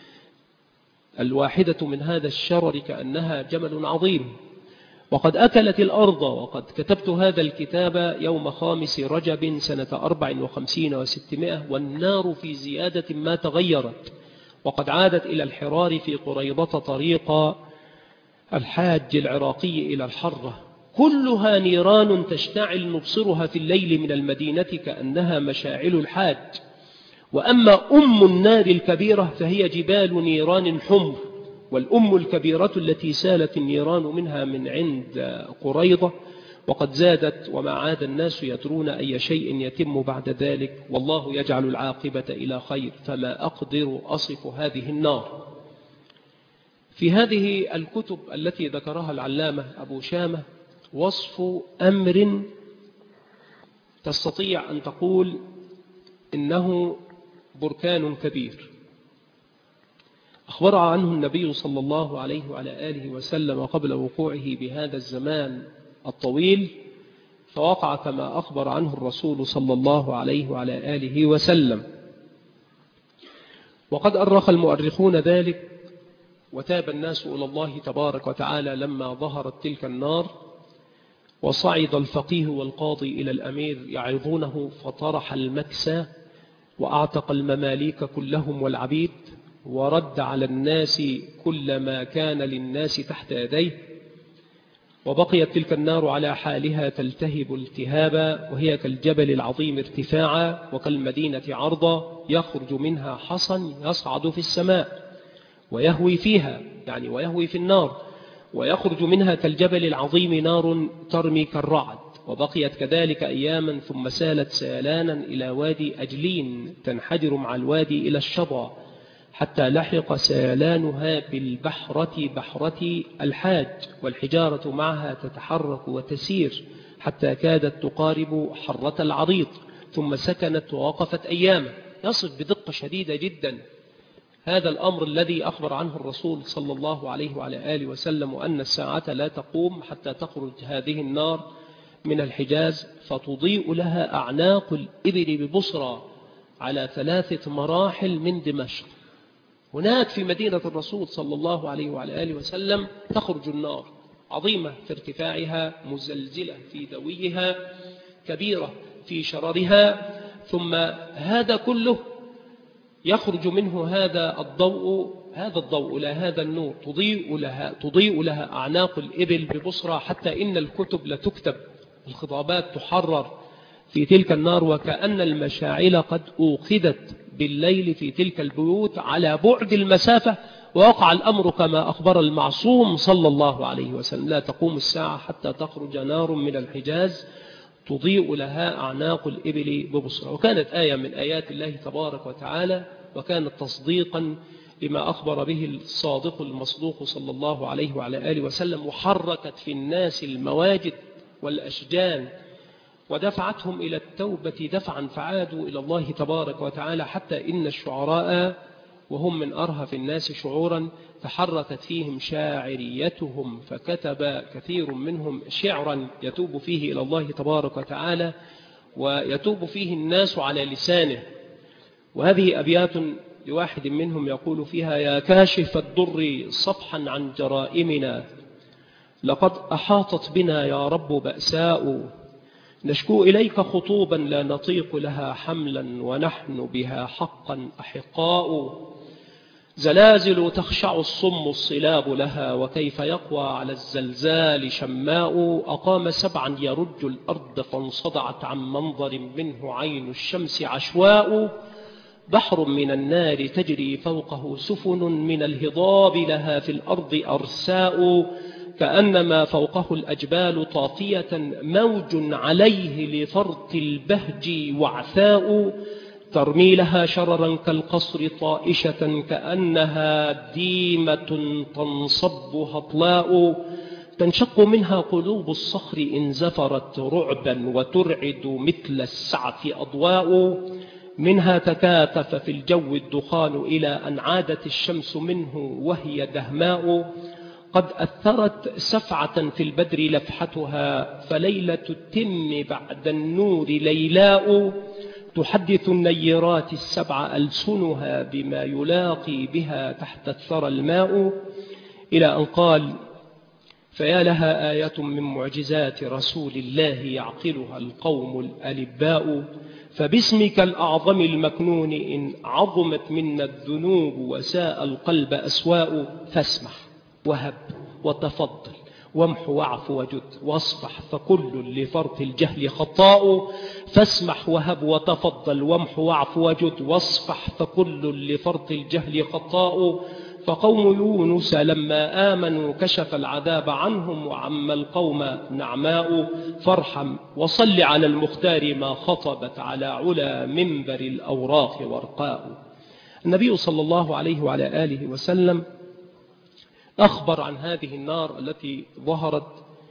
الواحدة من هذا الشرر كأنها جمل عظيم، وقد أكلت الأرض. وقد كتبت هذا الكتاب يوم 5 رجب سنة 54 و600، والنار في زيادة ما تغيرت، وقد عادت إلى الحرار في قريضة طريق الحاج العراقي إلى الحرة، كلها نيران تشتعل نبصرها في الليل من المدينة كأنها مشاعل الحاج. وأما أم النار الكبيرة فهي جبال نيران حمر، والأم الكبيرة التي سالت النيران منها من عند قريضة، وقد زادت وما عاد الناس يدرون أي شيء يتم بعد ذلك، والله يجعل العاقبة إلى خير، فما أقدر أصف هذه النار. في هذه الكتب التي ذكرها العلامة أبو شامة وصف أمر تستطيع أن تقول إنه بركان كبير أخبر عنه النبي صلى الله عليه وعلى آله وسلم قبل وقوعه بهذا الزمان الطويل، فوقع كما أخبر عنه الرسول صلى الله عليه وعلى آله وسلم. وقد أرخ المؤرخون ذلك، وتاب الناس إلى الله تبارك وتعالى لما ظهرت تلك النار، وصعد الفقيه والقاضي إلى الأمير يعظونه فطرح المكسى وأعتق المماليك كلهم والعبيد، ورد على الناس كل ما كان للناس تحت يديه، وبقيت تلك النار على حالها تلتهب التهابا، وهي كالجبل العظيم ارتفاعا وكالمدينة عرضا، يخرج منها حصى يصعد في السماء ويهوي فيها، يعني ويهوي في النار، ويخرج منها كالجبل العظيم نار ترمي كالرعد. وبقيت كذلك أياما ثم سالت سيلانا إلى وادي أجلين تنحدر مع الوادي إلى الشظى، حتى لحق سيلانها بالبحرة بحرة الحاج، والحجارة معها تتحرك وتسير حتى كادت تقارب حرة العريض، ثم سكنت ووقفت أياما. يصف بدقة شديدة جدا هذا الأمر الذي أخبر عنه الرسول صلى الله عليه وعلى آله وسلم، أن الساعة لا تقوم حتى تخرج هذه النار من الحجاز فتضيء لها أعناق الإبل ببصرى على 3 مراحل من دمشق. هناك في مدينة الرسول صلى الله عليه وعلى آله وسلم تخرج النار عظيمة في ارتفاعها، مزلزلة في دويها، كبيرة في شررها، ثم هذا كله يخرج منه هذا الضوء لا هذا النور، تضيء لها أعناق الإبل ببصرى، حتى إن الكتب لتكتب، الخطابات تحرر في تلك النار، وكأن المشاعل قد أوقدت بالليل في تلك البيوت على بعد المسافة. ووقع الأمر كما أخبر المعصوم صلى الله عليه وسلم: لا تقوم الساعة حتى تخرج نار من الحجاز تضيء لها أعناق الإبل ببصرى. وكانت آية من آيات الله تبارك وتعالى، وكانت تصديقا لما أخبر به الصادق المصدوق صلى الله عليه وعلى آله وسلم، وحركت في الناس المواجد والأشجان ودفعتهم إلى التوبة دفعا، فعادوا إلى الله تبارك وتعالى، حتى إن الشعراء وهم من أرهف الناس شعورا تحركت فيهم شاعريتهم، فكتب كثير منهم شعرا يتوب فيه إلى الله تبارك وتعالى، ويتوب فيه الناس على لسانه. وهذه أبيات لواحد منهم يقول فيها: يا كاشف الضر صفحا عن جرائمنا، لقد أحاطت بنا يا رب بأساء، نشكو إليك خطوبا لا نطيق لها حملا، ونحن بها حقا أحقاء، زلازل تخشع الصم الصلاب لها، وكيف يقوى على الزلزال شماء، أقام 7 يرج الأرض فانصدعت عن منظر منه عين الشمس عشواء، بحر من النار تجري فوقه سفن، من الهضاب لها في الأرض أرساء، كأنما فوقه الأجبال طافية، موج عليه لفرط البهج وعثاء، ترمي لها شررا كالقصر طائشة، كأنها ديمة تنصب هطلاء، تنشق منها قلوب الصخر إن زفرت رعبا، وترعد مثل السعف أضواء، منها تكاثف في الجو الدخان، إلى أن عادت الشمس منه وهي دهماء، قد أثرت سفعة في البدر لفحتها، فليلة التم بعد النور ليلاء، تحدث النيرات ال7 ألسنها بما يلاقي بها تحت الثرى الماء، إلى أن قال: فيا لها آية من معجزات رسول الله يعقلها القوم الألباء، فباسمك الأعظم المكنون إن عظمت منا الذنوب وساء القلب أسواء، فاسمح وهب وتفضل وامح واعف وجد واصفح، فكل لفرط الجهل خطاء، فاسمح وهب وتفضل وامح واعف وجد واصفح، فكل لفرط الجهل خطاء، فقوم يونس لما آمنوا كشف العذاب عنهم، وعم القوم نعماء، فارحم وصل على المختار ما خطبت على علا منبر الأوراق ورقاء. النبي صلى الله عليه وعلى آله وسلم أخبر عن هذه النار التي ظهرت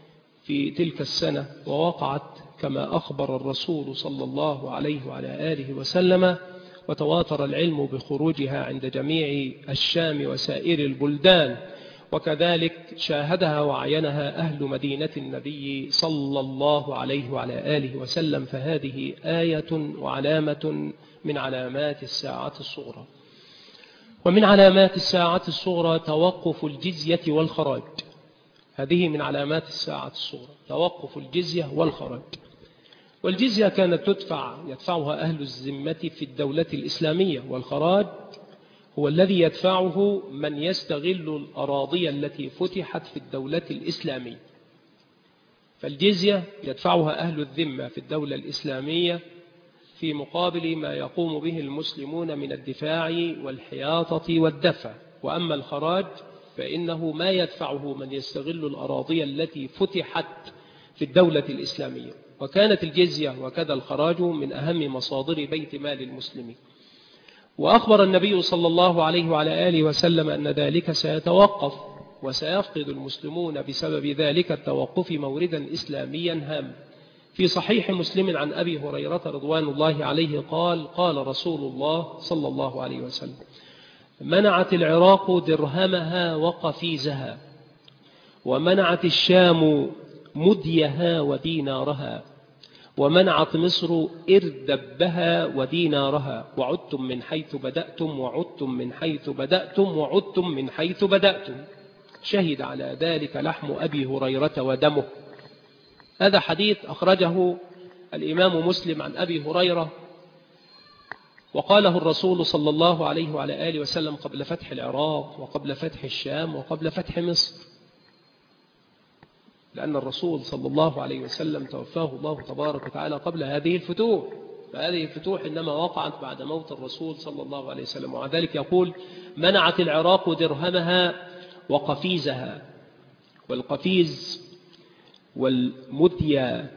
في تلك السنة، ووقعت كما أخبر الرسول صلى الله عليه وعلى آله وسلم، وتواتر العلم بخروجها عند جميع الشام وسائر البلدان، وكذلك شاهدها وعينها أهل مدينة النبي صلى الله عليه وعلى آله وسلم. فهذه آية وعلامة من علامات الساعة الصغرى. ومن علامات الساعة الصغرى توقف الجزية والخراج. هذه من علامات الساعة الصغرى، توقف الجزية والخراج. والجزية كانت يدفعها أهل الذمة في الدولة الإسلامية، والخراج هو الذي يدفعه من يستغل الأراضي التي فتحت في الدولة الإسلامية. فالجزية يدفعها أهل الذمة في الدولة الإسلامية في مقابل ما يقوم به المسلمون من الدفاع والحياطة والدفع. وأما الخراج فإنه ما يدفعه من يستغل الأراضي التي فتحت في الدولة الإسلامية. وكانت الجزية وكذا الخراج من أهم مصادر بيت مال المسلمين. وأخبر النبي صلى الله عليه وعلى آله وسلم أن ذلك سيتوقف، وسيفقد المسلمون بسبب ذلك التوقف موردا إسلاميا هاما. في صحيح مسلم عن أبي هريرة رضوان الله عليه قال: قال رسول الله صلى الله عليه وسلم: منعت العراق درهمها وقفيزها، ومنعت الشام مديها ودينارها، ومنعت مصر إردبها ودينارها، وعدتم من حيث بدأتم، وعدتم من حيث بدأتم، وعدتم من حيث بدأتم. شهد على ذلك لحم أبي هريرة ودمه. هذا حديث أخرجه الإمام مسلم عن أبي هريرة، وقاله الرسول صلى الله عليه وعلى آله وسلم قبل فتح العراق وقبل فتح الشام وقبل فتح مصر، لأن الرسول صلى الله عليه وسلم توفاه الله تبارك وتعالى قبل هذه الفتوح. فهذه الفتوح إنما وقعت بعد موت الرسول صلى الله عليه وسلم. ومع ذلك يقول: منعت العراق درهمها وقفيزها. والقفيز والمديا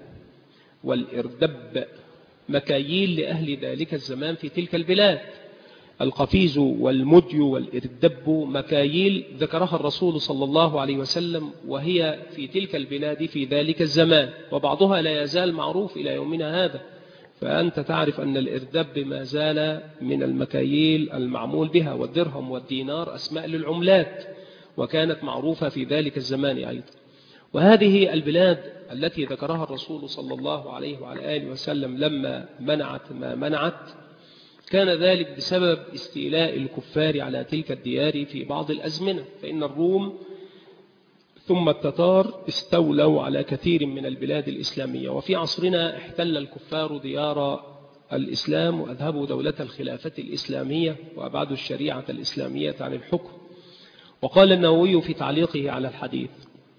والإردب مكاييل لأهل ذلك الزمان في تلك البلاد. القفيز والمدي والإردب مكاييل ذكرها الرسول صلى الله عليه وسلم، وهي في تلك البلاد في ذلك الزمان، وبعضها لا يزال معروف إلى يومنا هذا. فأنت تعرف أن الإردب ما زال من المكاييل المعمول بها، والدرهم والدينار أسماء للعملات، وكانت معروفة في ذلك الزمان أيضا. وهذه البلاد التي ذكرها الرسول صلى الله عليه وعلى آله وسلم لما منعت ما منعت، كان ذلك بسبب استيلاء الكفار على تلك الديار في بعض الأزمنة. فإن الروم ثم التتار استولوا على كثير من البلاد الإسلامية، وفي عصرنا احتل الكفار ديار الإسلام وأذهبوا دولة الخلافة الإسلامية وأبعدوا الشريعة الإسلامية عن الحكم. وقال النووي في تعليقه على الحديث: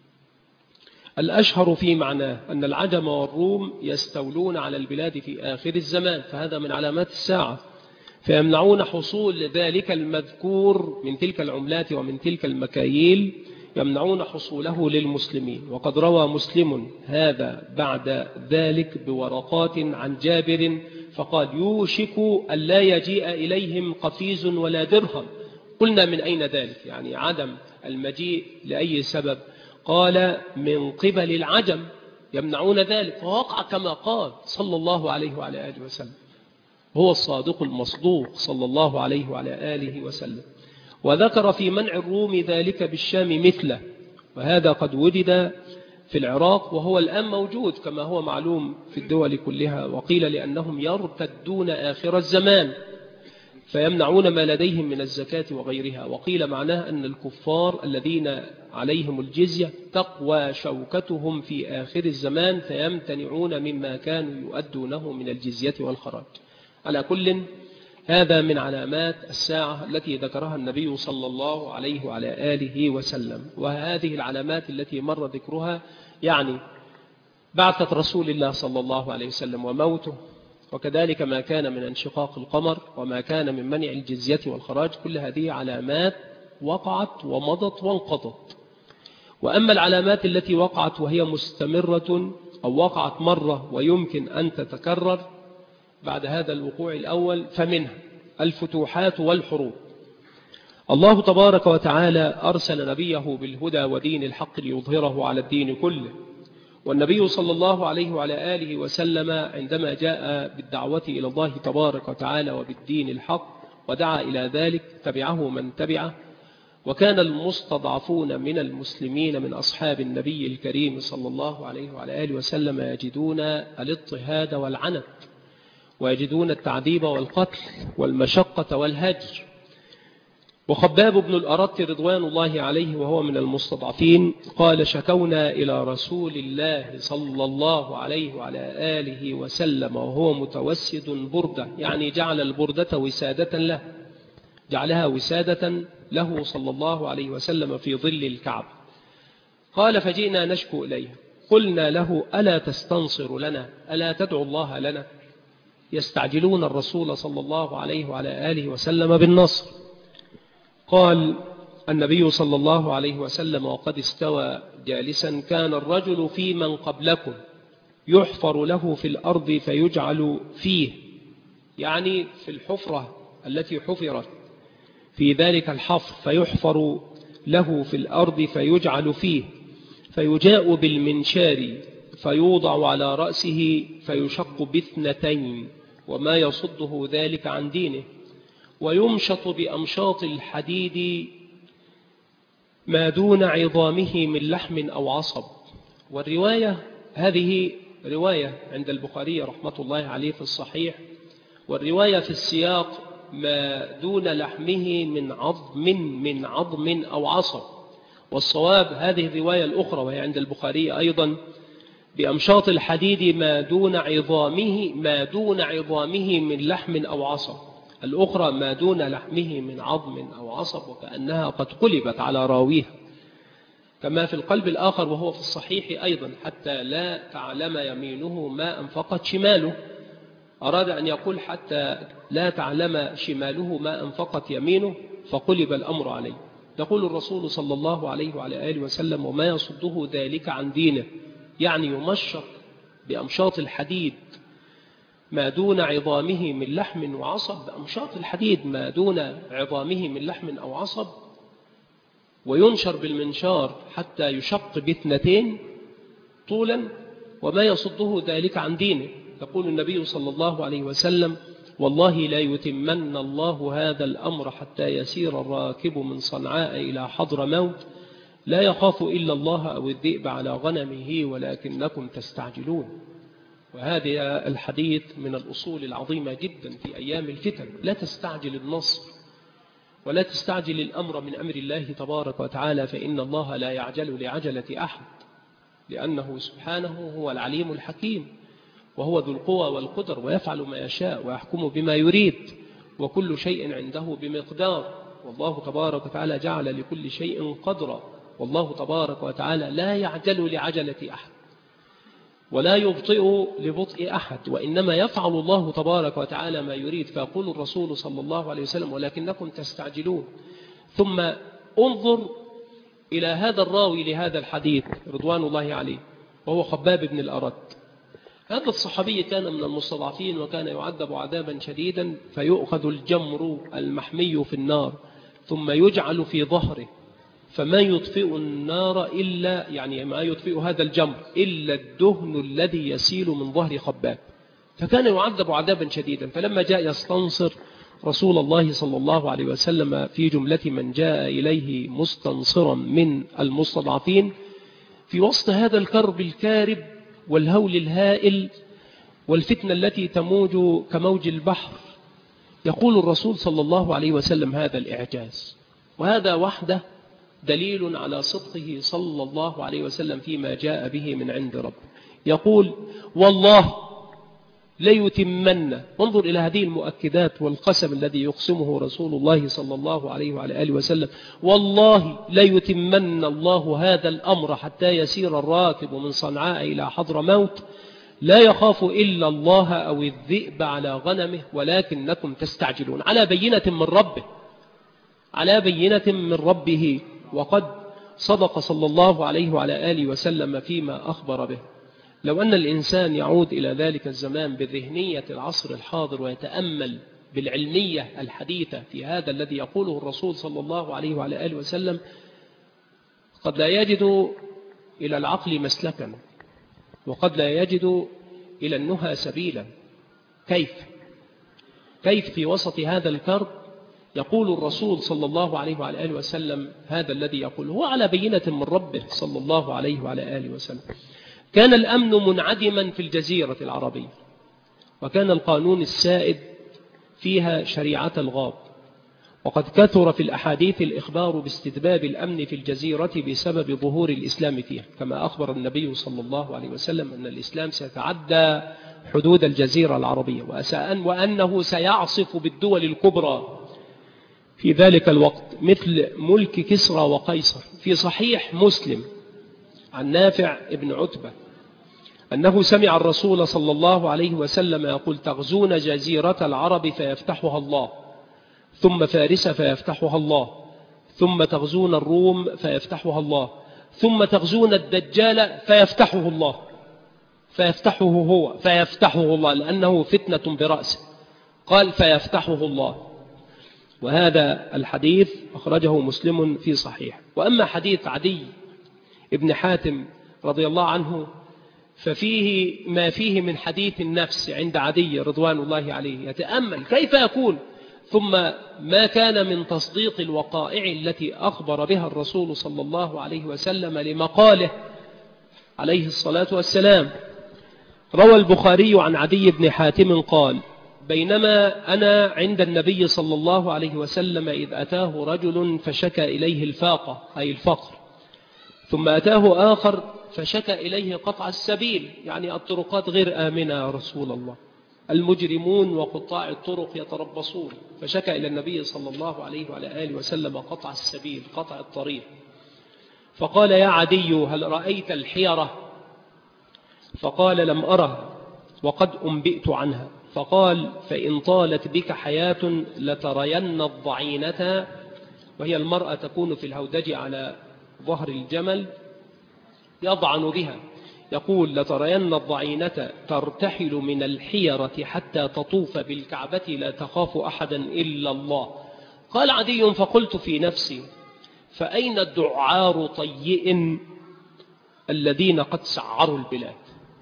الأشهر في معناه أن العجم والروم يستولون على البلاد في آخر الزمان، فهذا من علامات الساعة، فيمنعون حصول ذلك المذكور من تلك العملات ومن تلك المكاييل، يمنعون حصوله للمسلمين. وقد روى مسلم هذا بعد ذلك بورقات عن جابر فقال: يوشك أن لا يجيء إليهم قفيز ولا درهم. قلنا: من أين ذلك؟ يعني عدم المجيء لأي سبب؟ قال: من قبل العجم يمنعون ذلك. فوقع كما قال صلى الله عليه وعلى آله وسلم، هو الصادق المصدوق صلى الله عليه وعلى آله وسلم. وذكر في منع الروم ذلك بالشام مثله، وهذا قد وجد في العراق، وهو الآن موجود كما هو معلوم في الدول كلها. وقيل لأنهم يرتدون آخر الزمان فيمنعون ما لديهم من الزكاة وغيرها. وقيل معناه أن الكفار الذين عليهم الجزية تقوى شوكتهم في آخر الزمان فيمتنعون مما كانوا يؤدونه من الجزية والخراج. على كل، هذا من علامات الساعة التي ذكرها النبي صلى الله عليه وعلى آله وسلم. وهذه العلامات التي مر ذكرها يعني بعثة رسول الله صلى الله عليه وسلم وموته، وكذلك ما كان من انشقاق القمر، وما كان من منع الجزية والخراج، كل هذه علامات وقعت ومضت وانقضت. وأما العلامات التي وقعت وهي مستمرة أو وقعت مرة ويمكن أن تتكرر بعد هذا الوقوع الأول، فمنها الفتوحات والحروب. الله تبارك وتعالى أرسل نبيه بالهدى ودين الحق ليظهره على الدين كله، والنبي صلى الله عليه وعلى آله وسلم عندما جاء بالدعوة إلى الله تبارك وتعالى وبالدين الحق ودعا إلى ذلك تبعه من تبعه، وكان المستضعفون من المسلمين من أصحاب النبي الكريم صلى الله عليه وعلى آله وسلم يجدون الاضطهاد والعنت، ويجدون التعذيب والقتل والمشقة والهجر. وخباب بن الأرت رضوان الله عليه وهو من المستضعفين قال: شكونا إلى رسول الله صلى الله عليه وعلى آله وسلم وهو متوسد بردة، يعني جعل البردة وسادة له، جعلها وسادة له صلى الله عليه وسلم في ظل الكعب. قال: فجئنا نشكو إليه، قلنا له: ألا تستنصر لنا، ألا تدعو الله لنا؟ يستعجلون الرسول صلى الله عليه وعلى آله وسلم بالنصر. قال النبي صلى الله عليه وسلم وقد استوى جالسا: كان الرجل في من قبلكم يحفر له في الأرض فيجعل فيه، يعني في الحفرة التي حفرت في ذلك الحفر، فيحفر له في الأرض فيجعل فيه، فيجاء بالمنشار فيوضع على رأسه فيشق باثنتين، وما يصده ذلك عن دينه، ويمشط بأمشاط الحديد ما دون عظامه من لحم أو عصب. والرواية هذه رواية عند البخاري رحمة الله عليه في الصحيح، والرواية في السياق ما دون لحمه من عظم أو عصب، والصواب هذه الرواية الأخرى وهي عند البخاري أيضا بأمشاط الحديد ما دون عظامه من لحم أو عصب، الأخرى ما دون لحمه من عظم أو عصب، وكأنها قد قلبت على راويها، كما في القلب الآخر وهو في الصحيح أيضا: حتى لا تعلم يمينه ما أنفقت شماله. أراد أن يقول حتى لا تعلم شماله ما أنفقت يمينه، فقلب الأمر عليه. يقول الرسول صلى الله عليه وعلى آله وسلم: وما يصده ذلك عن دينه، يعني يمشط بأمشاط الحديد ما دون عظامه من لحم وعصب، بأمشاط الحديد ما دون عظامه من لحم أو عصب، وينشر بالمنشار حتى يشق باثنتين طولا، وما يصده ذلك عن دينه. يقول النبي صلى الله عليه وسلم: والله لا يتمن الله هذا الأمر حتى يسير الراكب من صنعاء إلى حضر موت، لا يخاف إلا الله أو الذئب على غنمه ولكنكم تستعجلون. وهذا الحديث من الأصول العظيمة جدا في أيام الفتن. لا تستعجل النصر ولا تستعجل الأمر من أمر الله تبارك وتعالى، فإن الله لا يعجل لعجلة أحد، لأنه سبحانه هو العليم الحكيم، وهو ذو القوى والقدر، ويفعل ما يشاء ويحكم بما يريد، وكل شيء عنده بمقدار. والله تبارك وتعالى جعل لكل شيء قدرا، والله تبارك وتعالى لا يعجل لعجلة أحد ولا يبطئ لبطء أحد، وإنما يفعل الله تبارك وتعالى ما يريد. فيقول الرسول صلى الله عليه وسلم: ولكنكم تستعجلون. ثم انظر إلى هذا الراوي لهذا الحديث رضوان الله عليه وهو خباب بن الأرت. هذا الصحابي كان من المستضعفين، وكان يعذب عذابا شديدا، فيؤخذ الجمر المحمي في النار ثم يجعل في ظهره، فما يطفئ النار إلا، يعني ما يطفئ هذا الجمر إلا الدهن الذي يسيل من ظهر خباب. فكان يعذب عذابا شديدا. فلما جاء يستنصر رسول الله صلى الله عليه وسلم في جملة من جاء إليه مستنصرا من المستضعفين، في وسط هذا الكرب الكارب والهول الهائل والفتنة التي تموج كموج البحر، يقول الرسول صلى الله عليه وسلم هذا الإعجاز. وهذا وحده دليل على صدقه صلى الله عليه وسلم فيما جاء به من عند رب. يقول: والله ليتمن. وانظر إلى هذه المؤكدات والقسم الذي يقسمه رسول الله صلى الله عليه وعلى آله وسلم: والله ليتمن الله هذا الأمر حتى يسير الراكب من صنعاء إلى حضر موت، لا يخاف إلا الله أو الذئب على غنمه ولكنكم تستعجلون. على بينة من ربه، على بينة من ربه، وقد صدق صلى الله عليه وعلى آله وسلم فيما أخبر به. لو أن الإنسان يعود إلى ذلك الزمان بذهنية العصر الحاضر ويتأمل بالعلمية الحديثة في هذا الذي يقوله الرسول صلى الله عليه وعلى آله وسلم، قد لا يجد إلى العقل مسلكا وقد لا يجد إلى النهى سبيلا. كيف في وسط هذا الكرب يقول الرسول صلى الله عليه وعلى آله وسلم هذا الذي يقول هو على بينة من ربه صلى الله عليه وعلى آله وسلم. كان الأمن منعدما في الجزيرة العربية، وكان القانون السائد فيها شريعة الغاب، وقد كثر في الأحاديث الإخبار باستتباب الأمن في الجزيرة بسبب ظهور الإسلام فيها، كما أخبر النبي صلى الله عليه وسلم أن الإسلام سيتعدى حدود الجزيرة العربية وأنه سيعصف بالدول الكبرى في ذلك الوقت مثل ملك كسرى وقيصر. في صحيح مسلم عن نافع ابن عتبة أنه سمع الرسول صلى الله عليه وسلم يقول: تغزون جزيرة العرب فيفتحها الله، ثم فارس فيفتحها الله، ثم تغزون الروم فيفتحها الله، ثم تغزون الدجال فيفتحه الله، فيفتحه الله لأنه فتنة برأسه، قال فيفتحه الله. وهذا الحديث أخرجه مسلم في صحيح. وأما حديث عدي ابن حاتم رضي الله عنه ففيه ما فيه من حديث النفس عند عدي رضوان الله عليه. يتأمل كيف يكون، ثم ما كان من تصديق الوقائع التي أخبر بها الرسول صلى الله عليه وسلم لمقاله عليه الصلاة والسلام. روى البخاري عن عدي بن حاتم قال: بينما أنا عند النبي صلى الله عليه وسلم إذ أتاه رجل فشكى إليه الفاقة أي الفقر، ثم أتاه آخر فشكى إليه قطع السبيل، يعني الطرقات غير آمنة يا رسول الله، المجرمون وقطاع الطرق يتربصون، فشكى إلى النبي صلى الله عليه وعلى آله وسلم قطع السبيل، قطع الطريق. فقال: يا عدي هل رأيت الحيرة؟ فقال: لم أره وقد أنبئت عنها. فقال: فإن طالت بك حياة لترين الضعينة، وهي المرأة تكون في الهودج على ظهر الجمل يضعن بها، يقول: لترين الضعينة ترتحل من الحيرة حتى تطوف بالكعبة لا تخاف أحدا إلا الله. قال عدي: فقلت في نفسي: فأين الدعار طيئ الذين قد سعروا البلاد؟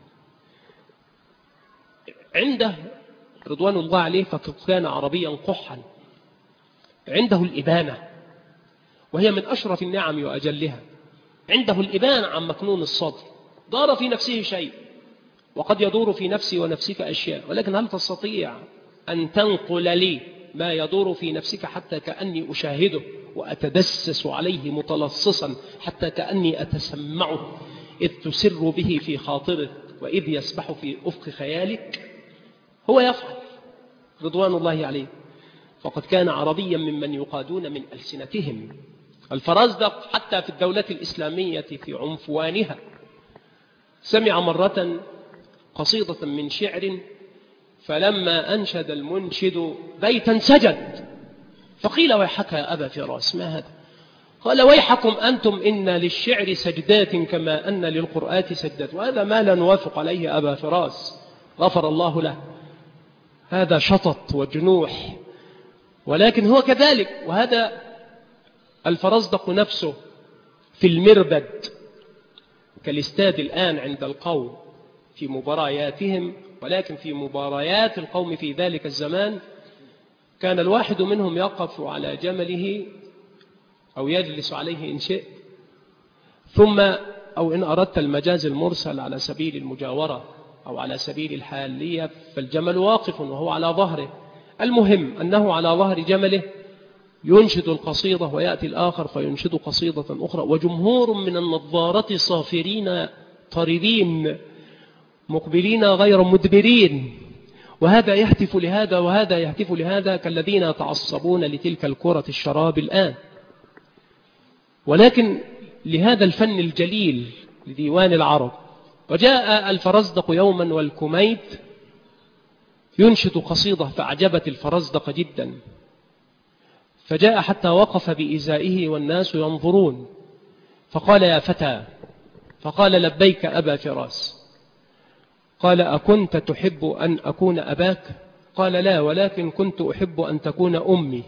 عنده رضوان الله عليه فقد كان عربيا قحا، عنده الإبانة وهي من أشرف النعم وأجلها، عنده الإبانة عن مكنون الصدر، دار في نفسه شيء وقد يدور في نفسي ونفسك أشياء، ولكن هل تستطيع أن تنقل لي ما يدور في نفسك حتى كأني أشاهده وأتدسس عليه متلصصا حتى كأني أتسمعه إذ تسر به في خاطرك وإذ يسبح في أفق خيالك؟ هو يفعل رضوان الله عليه. فقد كان عربيا ممن يقادون من ألسنتهم. الفرزدق حتى في الدولة الإسلامية في عنفوانها سمع مرة قصيدة من شعر، فلما أنشد المنشد بيتا سجد، فقيل: ويحك يا أبا فراس، ما هذا؟ قال: ويحكم أنتم إن للشعر سجدات كما أن للقرآن سجدات، وهذا ما لا نوافق عليه أبا فراس غفر الله له، هذا شطط وجنوح، ولكن هو كذلك. وهذا الفرزدق نفسه في المربد كالاستاد الآن عند القوم في مبارياتهم، ولكن في مباريات القوم في ذلك الزمان كان الواحد منهم يقف على جمله أو يجلس عليه إن شئت، ثم أو إن أردت المجاز المرسل على سبيل المجاورة أو على سبيل الحالية، فالجمل واقف وهو على ظهره، المهم أنه على ظهر جمله ينشد القصيدة، ويأتي الآخر فينشد قصيدة أخرى، وجمهور من النظارة صافرين طردين مقبلين غير مدبرين، وهذا يهتف لهذا وهذا يهتف لهذا كالذين يتعصبون لتلك الكرة الشراب الآن. ولكن لهذا الفن الجليل لديوان العرب. وجاء الفرزدق يوما والكميت ينشد قصيدة فأعجبت الفرزدق جدا، فجاء حتى وقف بإزائه والناس ينظرون، فقال: يا فتى. فقال: لبيك أبا فراس. قال: أكنت تحب أن أكون أباك؟ قال: لا، ولكن كنت أحب أن تكون أمي.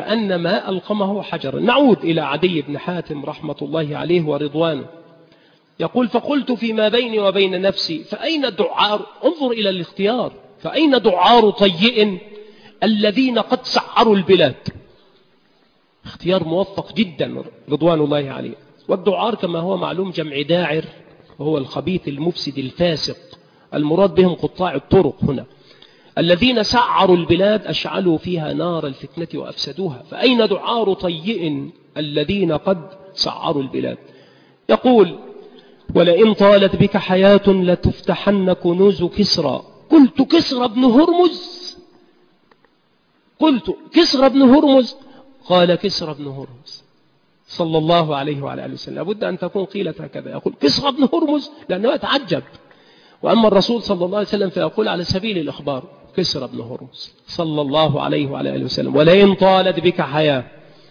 فكأنما ألقمه حجرا. نعود إلى عدي بن حاتم رحمة الله عليه ورضوانه. يقول فقلت فيما بيني وبين نفسي فأين دعار، انظر إلى الاختيار، فأين دعار طيء الذين قد سعروا البلاد. اختيار موفق جدا رضوان الله عليه. والدعار كما هو معلوم جمع داعر، وهو الخبيث المفسد الفاسق، المراد بهم قطاع الطرق هنا، الذين سعروا البلاد أشعلوا فيها نار الفتنة وأفسدوها. فأين دعار طيء الذين قد سعروا البلاد. يقول ولئن طالت بك حياة لتفتحن كنوز كسرى. قلت كسرى بن هرمز، قلت كسرى بن هرمز، قال كسرى بن هرمز صلى الله عليه وعلى آله وسلم. لابد أن تكون قيلت هكذا، يقول كسرى بن هرمز لأنه يتعجب. وأما الرسول صلى الله عليه وسلم فيقول على سبيل الإخبار كسرى بن هرمز صلى الله عليه وعلى آله وسلم. ولئن طالت بك حياة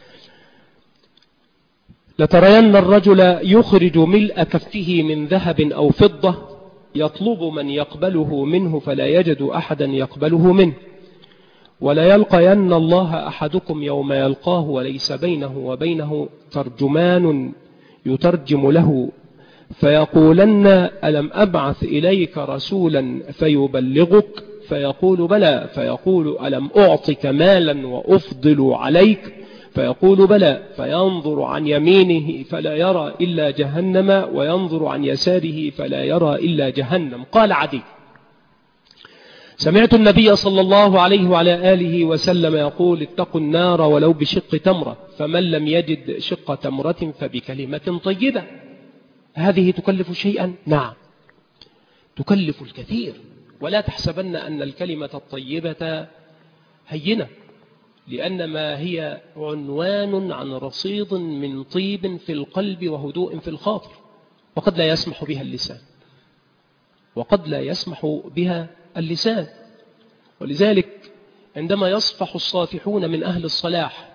لترين الرجل يخرج ملء كفه من ذهب أو فضة يطلب من يقبله منه فلا يجد أحدا يقبله منه، ولا يلقين الله أحدكم يوم يلقاه وليس بينه وبينه ترجمان يترجم له فيقولن ألم أبعث إليك رسولا فيبلغك، فيقول بلى، فيقول ألم أعطك مالا وأفضل عليك، فيقول بلى، فينظر عن يمينه فلا يرى إلا جهنم وينظر عن يساره فلا يرى إلا جهنم. قال عدي سمعت النبي صلى الله عليه وعلى آله وسلم يقول اتقوا النار ولو بشق تمرة، فمن لم يجد شق تمرة فبكلمة طيبة. هذه تكلف شيئا؟ نعم تكلف الكثير. ولا تحسبن أن الكلمة الطيبة هينة، لأنما هي عنوان عن رصيد من طيب في القلب وهدوء في الخاطر، وقد لا يسمح بها اللسان، وقد لا يسمح بها اللسان. ولذلك عندما يصفح الصافحون من أهل الصلاح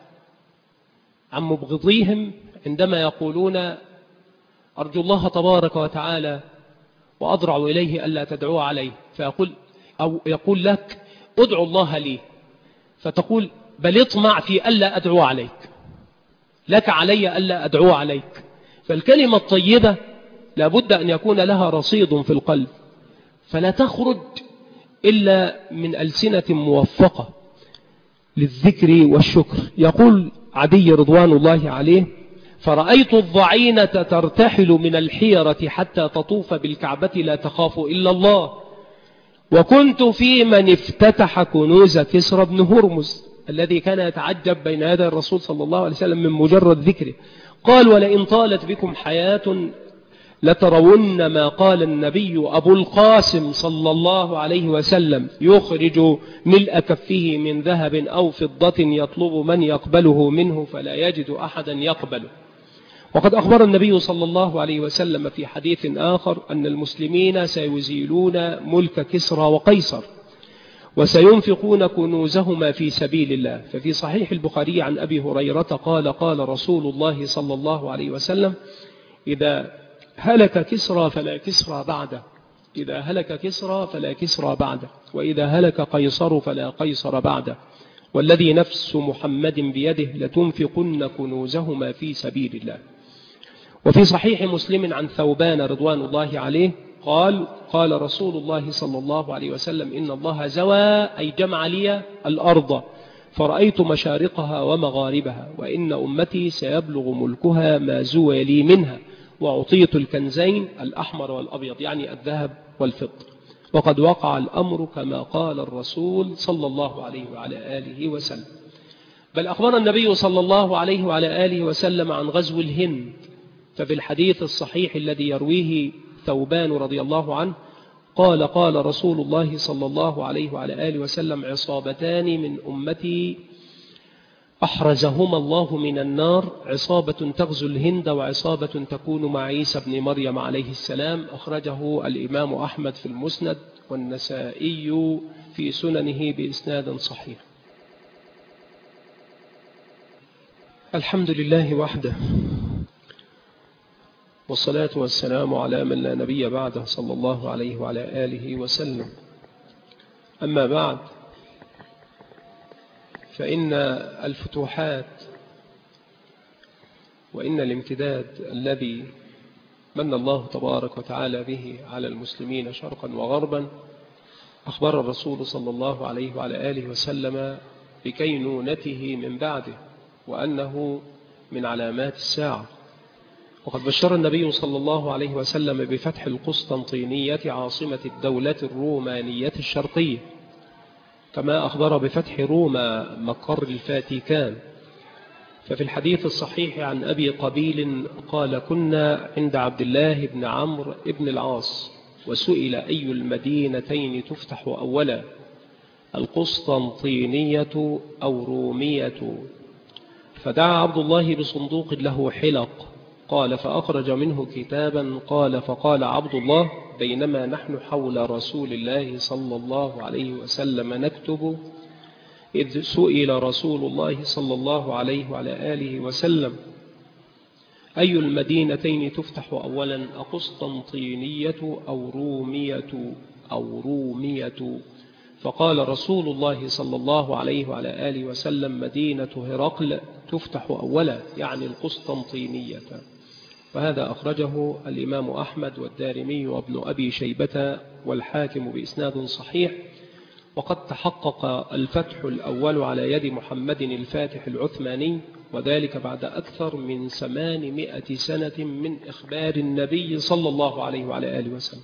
عن مبغضيهم عندما يقولون أرجو الله تبارك وتعالى وأضرع إليه ألا تدعو عليه، فيقول أو يقول لك ادعو الله لي، فتقول بل اطمع في ألا أدعو عليك، لك علي ألا أدعو عليك. فالكلمة الطيبة لابد أن يكون لها رصيد في القلب، فلا تخرج إلا من ألسنة موفقة للذكر والشكر. يقول عدي رضوان الله عليه فرأيت الضعينة ترتحل من الحيرة حتى تطوف بالكعبة لا تخاف إلا الله، وكنت في من افتتح كنوز كسرى بن هرمز الذي كان يتعجب بين يدي الرسول صلى الله عليه وسلم من مجرد ذكره. قال ولئن طالت بكم حياة لترون ما قال النبي أبو القاسم صلى الله عليه وسلم يخرج ملء كفه من ذهب أو فضة يطلب من يقبله منه فلا يجد أحدا يقبله. وقد أخبر النبي صلى الله عليه وسلم في حديث آخر أن المسلمين سيزيلون ملك كسرى وقيصر وسينفقون كنوزهما في سبيل الله. ففي صحيح البخاري عن أبي هريرة قال قال رسول الله صلى الله عليه وسلم إذا هلك كسرى فلا كسرى بعده، إذا هلك كسرى فلا كسرى بعده، وإذا هلك قيصر فلا قيصر بعده، والذي نفس محمد بيده لتنفقن كنوزهما في سبيل الله. وفي صحيح مسلم عن ثوبان رضوان الله عليه قال قال رسول الله صلى الله عليه وسلم إن الله زوى أي جمع لي الأرض فرأيت مشارقها ومغاربها، وإن أمتي سيبلغ ملكها ما زوى لي منها، وأعطيت الكنزين الأحمر والأبيض يعني الذهب والفضة. وقد وقع الأمر كما قال الرسول صلى الله عليه وعلى آله وسلم. بل أخبر النبي صلى الله عليه وعلى آله وسلم عن غزو الهند، ففي الحديث الصحيح الذي يرويه ثوبان رضي الله عنه قال قال رسول الله صلى الله عليه وعلى آله وسلم عصابتان من أمتي أحرزهما الله من النار، عصابة تغزو الهند وعصابة تكون مع عيسى بن مريم عليه السلام. أخرجه الإمام أحمد في المسند والنسائي في سننه بإسناد صحيح. الحمد لله وحده، والصلاة والسلام على من لا نبي بعده صلى الله عليه وعلى آله وسلم. أما بعد، فإن الفتوحات وإن الامتداد الذي من الله تبارك وتعالى به على المسلمين شرقا وغربا. أخبر الرسول صلى الله عليه وعلى آله وسلم بكينونته من بعده وأنه من علامات الساعة. وقد بشر النبي صلى الله عليه وسلم بفتح القسطنطينية عاصمة الدولة الرومانية الشرقية، كما أخبر بفتح روما مقر الفاتيكان. ففي الحديث الصحيح عن أبي قبيل قال: كنا عند عبد الله بن عمرو بن العاص وسئل أي المدينتين تفتح أولا، القسطنطينية أو رومية؟ فدعا عبد الله بصندوق له حلق، قال: فأخرج منه كتابا، قال: فقال عبد الله: بينما نحن حول رسول الله صلى الله عليه وسلم نكتب، إذ سئل رسول الله صلى الله عليه وعلى آله وسلم: أي المدينتين تفتح أولا، أقسطنطينية أو رومية؟ فقال رسول الله صلى الله عليه وعلى آله وسلم: مدينة هرقل تفتح أولا، يعني القسطنطينية. وهذا أخرجه الإمام أحمد والدارمي وابن أبي شيبة والحاكم بإسناد صحيح. وقد تحقق الفتح الأول على يد محمد الفاتح العثماني، وذلك بعد أكثر من 800 سنة من إخبار النبي صلى الله عليه وعلى آله وسلم.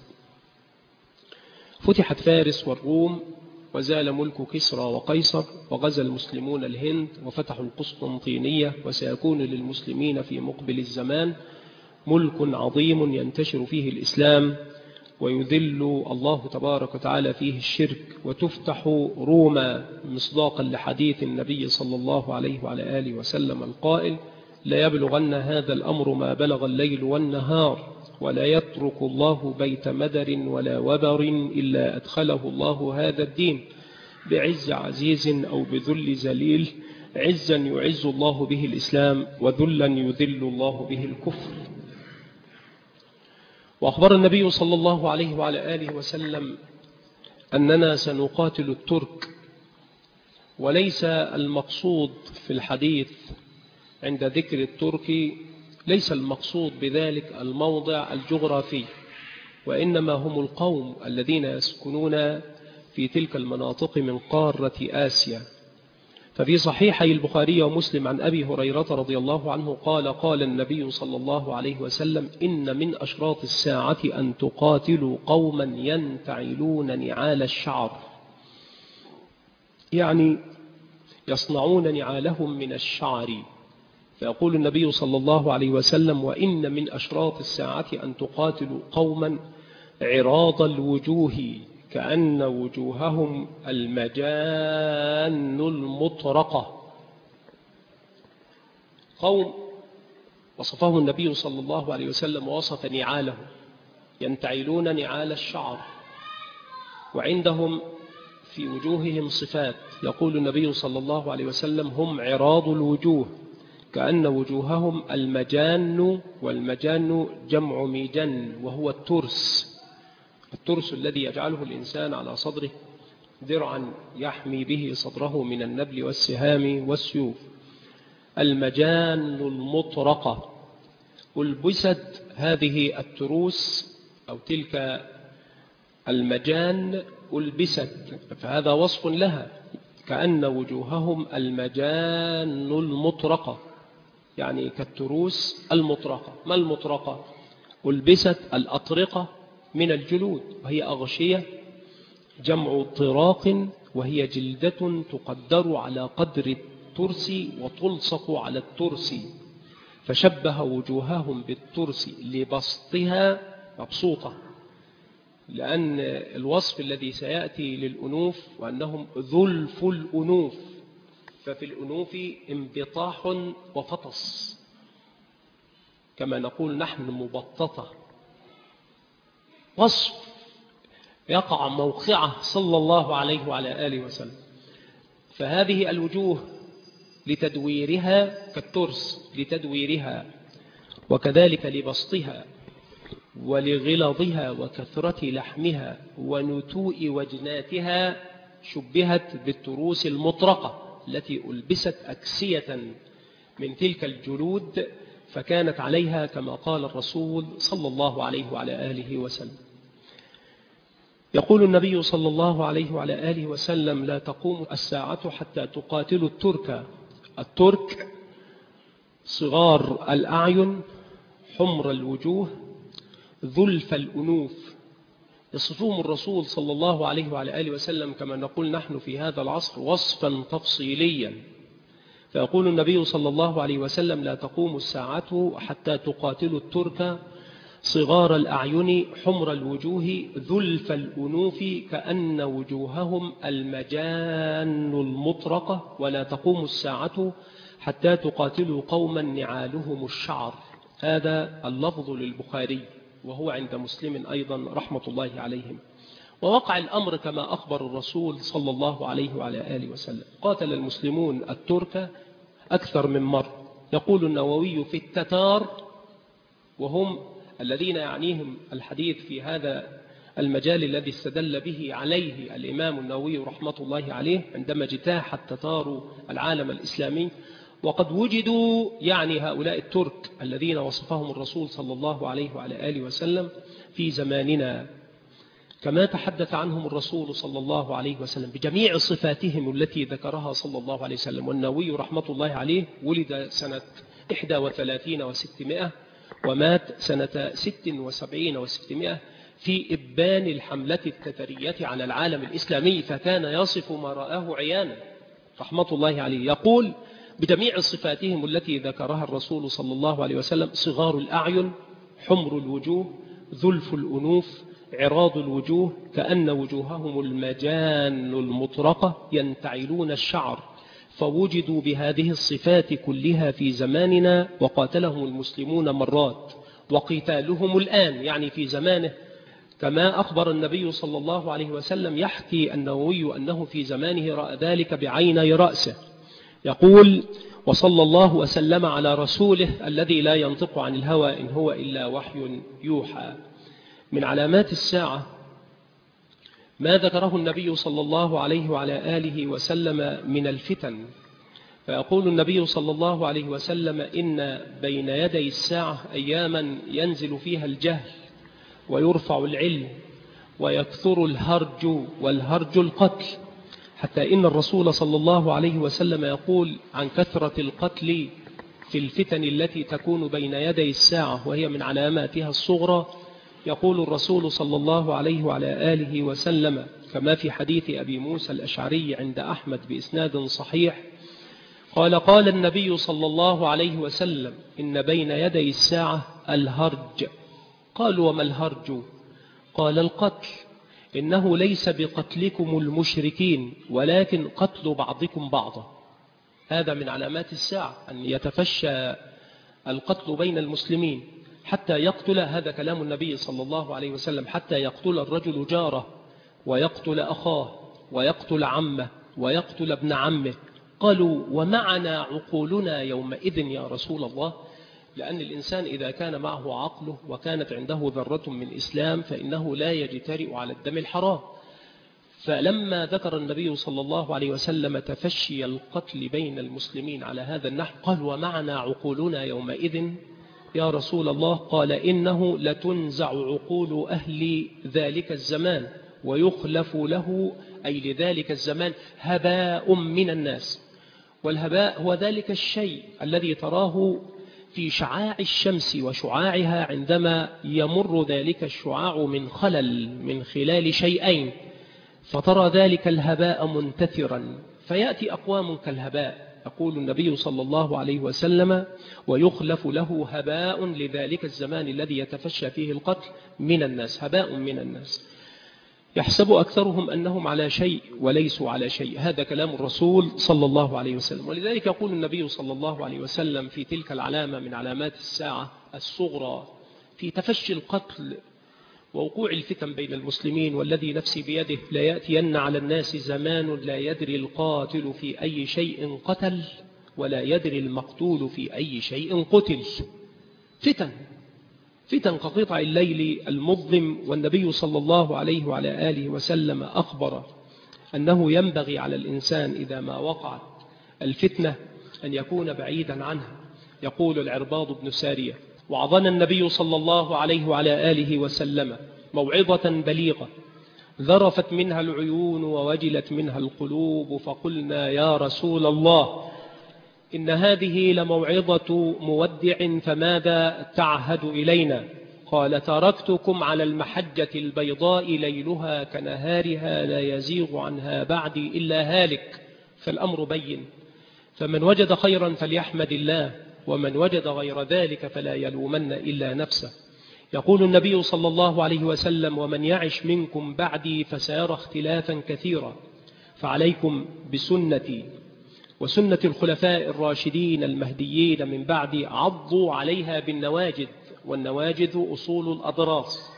فتحت فارس والروم، وزال ملك كسرى وقيصر، وغزا المسلمون الهند وفتحوا القسطنطينية. وسيكون للمسلمين في مقبل الزمان ملك عظيم ينتشر فيه الإسلام ويذل الله تبارك وتعالى فيه الشرك، وتفتح روما مصداقا لحديث النبي صلى الله عليه وعلى آله وسلم القائل: لا يبلغن هذا الأمر ما بلغ الليل والنهار، ولا يترك الله بيت مدر ولا وبر إلا أدخله الله هذا الدين بعز عزيز أو بذل ذليل، عزا يعز الله به الإسلام، وذلا يذل الله به الكفر. وأخبر النبي صلى الله عليه وعلى آله وسلم أننا سنقاتل الترك، وليس المقصود في الحديث عند ذكر الترك، ليس المقصود بذلك الموضع الجغرافي، وإنما هم القوم الذين يسكنون في تلك المناطق من قارة آسيا. ففي صحيحي البخاري ومسلم عن أبي هريرة رضي الله عنه قال: قال النبي صلى الله عليه وسلم: إن من أشراط الساعة أن تقاتلوا قوما ينتعلون نعال الشعر، يعني يصنعون نعالهم من الشعر. فيقول النبي صلى الله عليه وسلم: وإن من أشراط الساعة أن تقاتلوا قوما عراض الوجوه كأن وجوههم المجان المطرقة. قوم وصفه النبي صلى الله عليه وسلم ووصف نعاله، ينتعلون نعال الشعر، وعندهم في وجوههم صفات. يقول النبي صلى الله عليه وسلم: هم عراض الوجوه كأن وجوههم المجان، والمجان جمع ميجن، وهو الترس الذي يجعله الإنسان على صدره درعا يحمي به صدره من النبل والسهام والسيوف. المجان المطرقة. ألبست هذه التروس أو تلك المجان ألبست، فهذا وصف لها، كأن وجوههم المجان المطرقة، يعني كالتروس المطرقة. ما المطرقة؟ ألبست الأطرقة من الجلود، وهي أغشية جمع طراق، وهي جلدة تقدر على قدر الترس وتلصق على الترس. فشبه وجوههم بالترس لبسطها مبسوطة، لأن الوصف الذي سيأتي للأنوف وأنهم ذلف الأنوف، ففي الأنوف انبطاح وفطس، كما نقول نحن مبططة. وصف يقع موقعه صلى الله عليه وعلى آله وسلم. فهذه الوجوه لتدويرها كالترس لتدويرها، وكذلك لبسطها ولغلظها وكثرة لحمها ونتوء وجناتها شبهت بالتروس المطرقة التي ألبست أكسية من تلك الجلود فكانت عليها كما قال الرسول صلى الله عليه وعلى آله وسلم. يقول النبي صلى الله عليه وعلى آله وسلم: لا تقوم الساعة حتى تقاتلوا الترك. الترك صغار الأعين، حمر الوجوه، ذلف الأنوف. يصفهم الرسول صلى الله عليه وعلى آله وسلم كما نقول نحن في هذا العصر وصفا تفصيليا. فيقول النبي صلى الله عليه وسلم: لا تقوم الساعة حتى تقاتلوا الترك صغار الأعين، حمر الوجوه، ذلف الأنوف، كأن وجوههم المجان المطرقة. ولا تقوم الساعة حتى تقاتلوا قوما نعالهم الشعر. هذا اللفظ للبخاري وهو عند مسلم أيضا رحمة الله عليهم. ووقع الأمر كما أخبر الرسول صلى الله عليه وعلى آله وسلم. قاتل المسلمون الترك أكثر من مرة. يقول النووي: في التتار، وهم الذين يعنيهم الحديث في هذا المجال الذي استدل به عليه الإمام النووي رحمة الله عليه عندما اجتاح التتار العالم الإسلامي. وقد وجدوا، يعني هؤلاء الترك الذين وصفهم الرسول صلى الله عليه وعلى آله وسلم في زماننا، كما تحدث عنهم الرسول صلى الله عليه وسلم بجميع صفاتهم التي ذكرها صلى الله عليه وسلم. والنووي رحمة الله عليه ولد سنة 31 و600 ومات سنة 76 و600 في إبان الحملة التترية على العالم الإسلامي، فكان يصف ما رآه عيانا رحمة الله عليه. يقول: بجميع صفاتهم التي ذكرها الرسول صلى الله عليه وسلم: صغار الأعين، حمر الوجوه، ذلف الأنوف، عراض الوجوه، كأن وجوههم المجان المطرقة، ينتعلون الشعر. فوجدوا بهذه الصفات كلها في زماننا، وقاتلهم المسلمون مرات، وقتالهم الآن يعني في زمانه كما أخبر النبي صلى الله عليه وسلم. يحكي النووي أنه في زمانه رأى ذلك بعيني رأسه. يقول: وصلى الله وسلم على رسوله الذي لا ينطق عن الهوى إن هو إلا وحي يوحى. من علامات الساعة ما ذكره النبي صلى الله عليه وعلى آله وسلم من الفتن. فيقول النبي صلى الله عليه وسلم: إن بين يدي الساعة أياما ينزل فيها الجهل ويرفع العلم ويكثر الهرج، والهرج القتل، حتى إن الرسول صلى الله عليه وسلم يقول عن كثرة القتل في الفتن التي تكون بين يدي الساعة وهي من علاماتها الصغرى. يقول الرسول صلى الله عليه وعلى آله وسلم كما في حديث أبي موسى الأشعري عند أحمد بإسناد صحيح قال: قال النبي صلى الله عليه وسلم: إن بين يدي الساعة الهرج. قالوا: وما الهرج؟ قال: القتل. إنه ليس بقتلكم المشركين ولكن قتل بعضكم بعضا. هذا من علامات الساعة أن يتفشى القتل بين المسلمين حتى يقتل، هذا كلام النبي صلى الله عليه وسلم، حتى يقتل الرجل جاره ويقتل أخاه ويقتل عمه ويقتل ابن عمه. قالوا: ومعنا عقولنا يومئذ يا رسول الله؟ لأن الإنسان إذا كان معه عقله وكانت عنده ذرة من إسلام فإنه لا يجترئ على الدم الحرام. فلما ذكر النبي صلى الله عليه وسلم تفشي القتل بين المسلمين على هذا النحو قال: ومعنا عقولنا يومئذ يا رسول الله؟ قال: إنه لتنزع عقول أهل ذلك الزمان ويخلف له، أي لذلك الزمان، هباء من الناس. والهباء هو ذلك الشيء الذي تراه في شعاع الشمس وشعاعها عندما يمر ذلك الشعاع من خلال شيئين، فترى ذلك الهباء منتثرا، فيأتي أقوام كالهباء. يقول النبي صلى الله عليه وسلم: ويخلف له هباء لذلك الزمان الذي يتفشى فيه القتل من الناس، هباء من الناس يحسب أكثرهم أنهم على شيء وليسوا على شيء. هذا كلام الرسول صلى الله عليه وسلم. ولذلك يقول النبي صلى الله عليه وسلم في تلك العلامة من علامات الساعة الصغرى في تفشي القتل ووقوع الفتن بين المسلمين: والذي نفسي بيده لا يأتين على الناس زمان لا يدري القاتل في أي شيء قتل ولا يدري المقتول في أي شيء قتل. فتن كقطع الليل المظلم. والنبي صلى الله عليه وعلى آله وسلم أخبر أنه ينبغي على الإنسان إذا ما وقعت الفتنة أن يكون بعيدا عنها يقول العرباض بن سارية: وعظنا النبي صلى الله عليه وعلى آله وسلم موعظة بليغة ذرفت منها العيون ووجلت منها القلوب، فقلنا يا رسول الله إن هذه لموعظة مودع فماذا تعهد إلينا؟ قال: تركتكم على المحجة البيضاء ليلها كنهارها لا يزيغ عنها بعدي إلا هالك. فالأمر بين، فمن وجد خيرا فليحمد الله، ومن وجد غير ذلك فلا يلومن إلا نفسه. يقول النبي صلى الله عليه وسلم: ومن يعش منكم بعدي فسيرى اختلافا كثيرا، فعليكم بسنتي وسنة الخلفاء الراشدين المهديين من بعدي، عضوا عليها بالنواجذ، والنواجذ أصول الأضراس،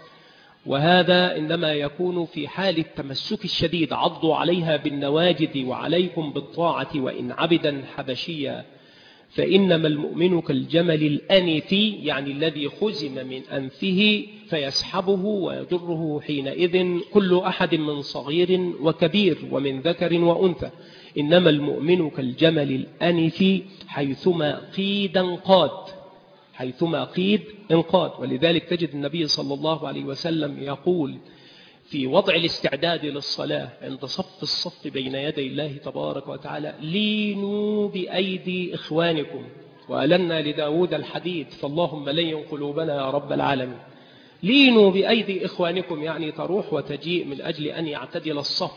وهذا إنما يكون في حال التمسك الشديد. عضوا عليها بالنواجذ وعليكم بالطاعة وإن عبدا حبشيا، فإنما المؤمن كالجمل الأنف، يعني الذي خزم من أنفه فيسحبه ويجره حينئذ كل أحد من صغير وكبير ومن ذكر وأنثى. إنما المؤمن كالجمل الأنف حيثما قيد انقاد، حيثما قيد انقاد. ولذلك تجد النبي صلى الله عليه وسلم يقول في وضع الاستعداد للصلاة عند صف الصف بين يدي الله تبارك وتعالى: لينوا بأيدي إخوانكم، وألنا لداود الحديد، فاللهم لين قلوبنا يا رب العالمين. لينوا بأيدي إخوانكم، يعني تروح وتجيء من أجل أن يعتدل الصف،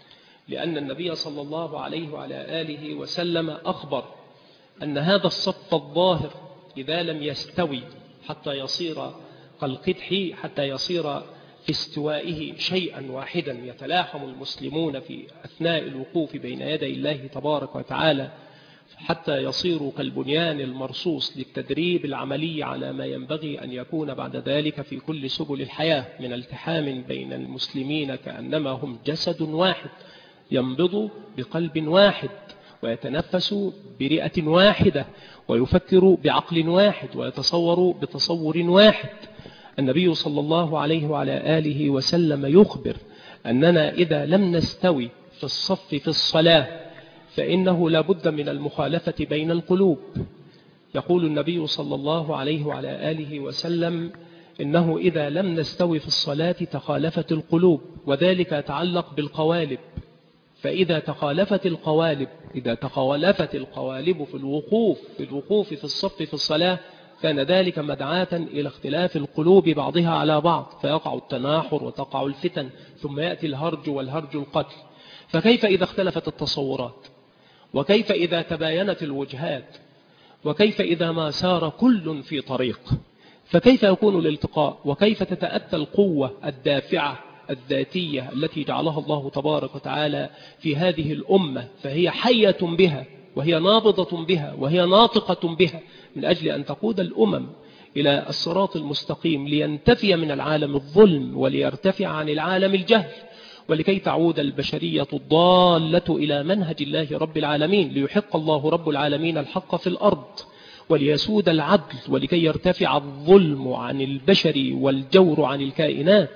لأن النبي صلى الله عليه وعلى آله وسلم أخبر أن هذا الصف الظاهر إذا لم يستوي حتى يصير كالقدح، حتى يصير في استوائه شيئا واحدا يتلاحم المسلمون في أثناء الوقوف بين يدي الله تبارك وتعالى، حتى يصيروا كالبنيان المرصوص للتدريب العملي على ما ينبغي أن يكون بعد ذلك في كل سبل الحياة من التحام بين المسلمين، كأنما هم جسد واحد ينبض بقلب واحد ويتنفس برئة واحدة ويفكر بعقل واحد ويتصور بتصور واحد. النبي صلى الله عليه وعلى آله وسلم يخبر أننا إذا لم نستوي في الصف في الصلاة فإنه لا بد من المخالفة بين القلوب. يقول النبي صلى الله عليه وعلى آله وسلم: إنه إذا لم نستوي في الصلاة تخالفت القلوب، وذلك يتعلق بالقوالب. فإذا تخالفت القوالب، إذا تخالفت القوالب في الوقوف في الصف في الصلاة، كان ذلك مدعاة إلى اختلاف القلوب بعضها على بعض، فيقع التناحر وتقع الفتن، ثم يأتي الهرج والهرج القتل. فكيف إذا اختلفت التصورات؟ وكيف إذا تباينت الوجهات؟ وكيف إذا ما سار كل في طريق؟ فكيف يكون الالتقاء؟ وكيف تتأتى القوة الدافعة الذاتية التي جعلها الله تبارك وتعالى في هذه الأمة، فهي حية بها وهي نابضة بها وهي ناطقة بها، من أجل أن تقود الأمم إلى الصراط المستقيم، لينتفي من العالم الظلم وليرتفع عن العالم الجهل، ولكي تعود البشرية الضالة إلى منهج الله رب العالمين، ليحق الله رب العالمين الحق في الأرض وليسود العدل، ولكي يرتفع الظلم عن البشر والجور عن الكائنات،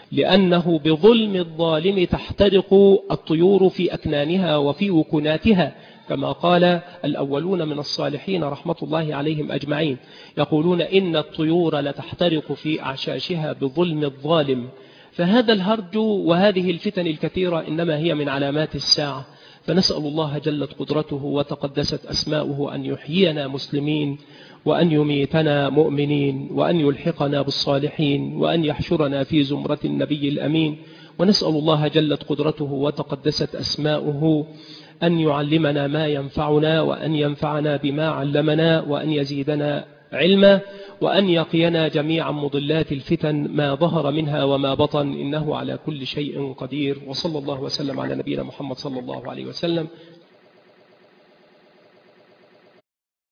لأنه بظلم الظالم تحترق الطيور في أكنانها وفي وكناتها، كما قال الأولون من الصالحين رحمة الله عليهم أجمعين، يقولون إن الطيور لتحترق في أعشاشها بظلم الظالم. فهذا الهرج وهذه الفتن الكثيرة إنما هي من علامات الساعة، فنسأل الله جلت قدرته وتقدست أسماؤه أن يحيينا مسلمين، وأن يميتنا مؤمنين، وأن يلحقنا بالصالحين، وأن يحشرنا في زمرة النبي الأمين. ونسأل الله جلت قدرته وتقدست أسماؤه أن يعلمنا ما ينفعنا، وأن ينفعنا بما علمنا، وأن يزيدنا علما، وأن يقينا جميعا مضلات الفتن ما ظهر منها وما بطن، إنه على كل شيء قدير. وصلى الله وسلم على نبينا محمد صلى الله عليه وسلم.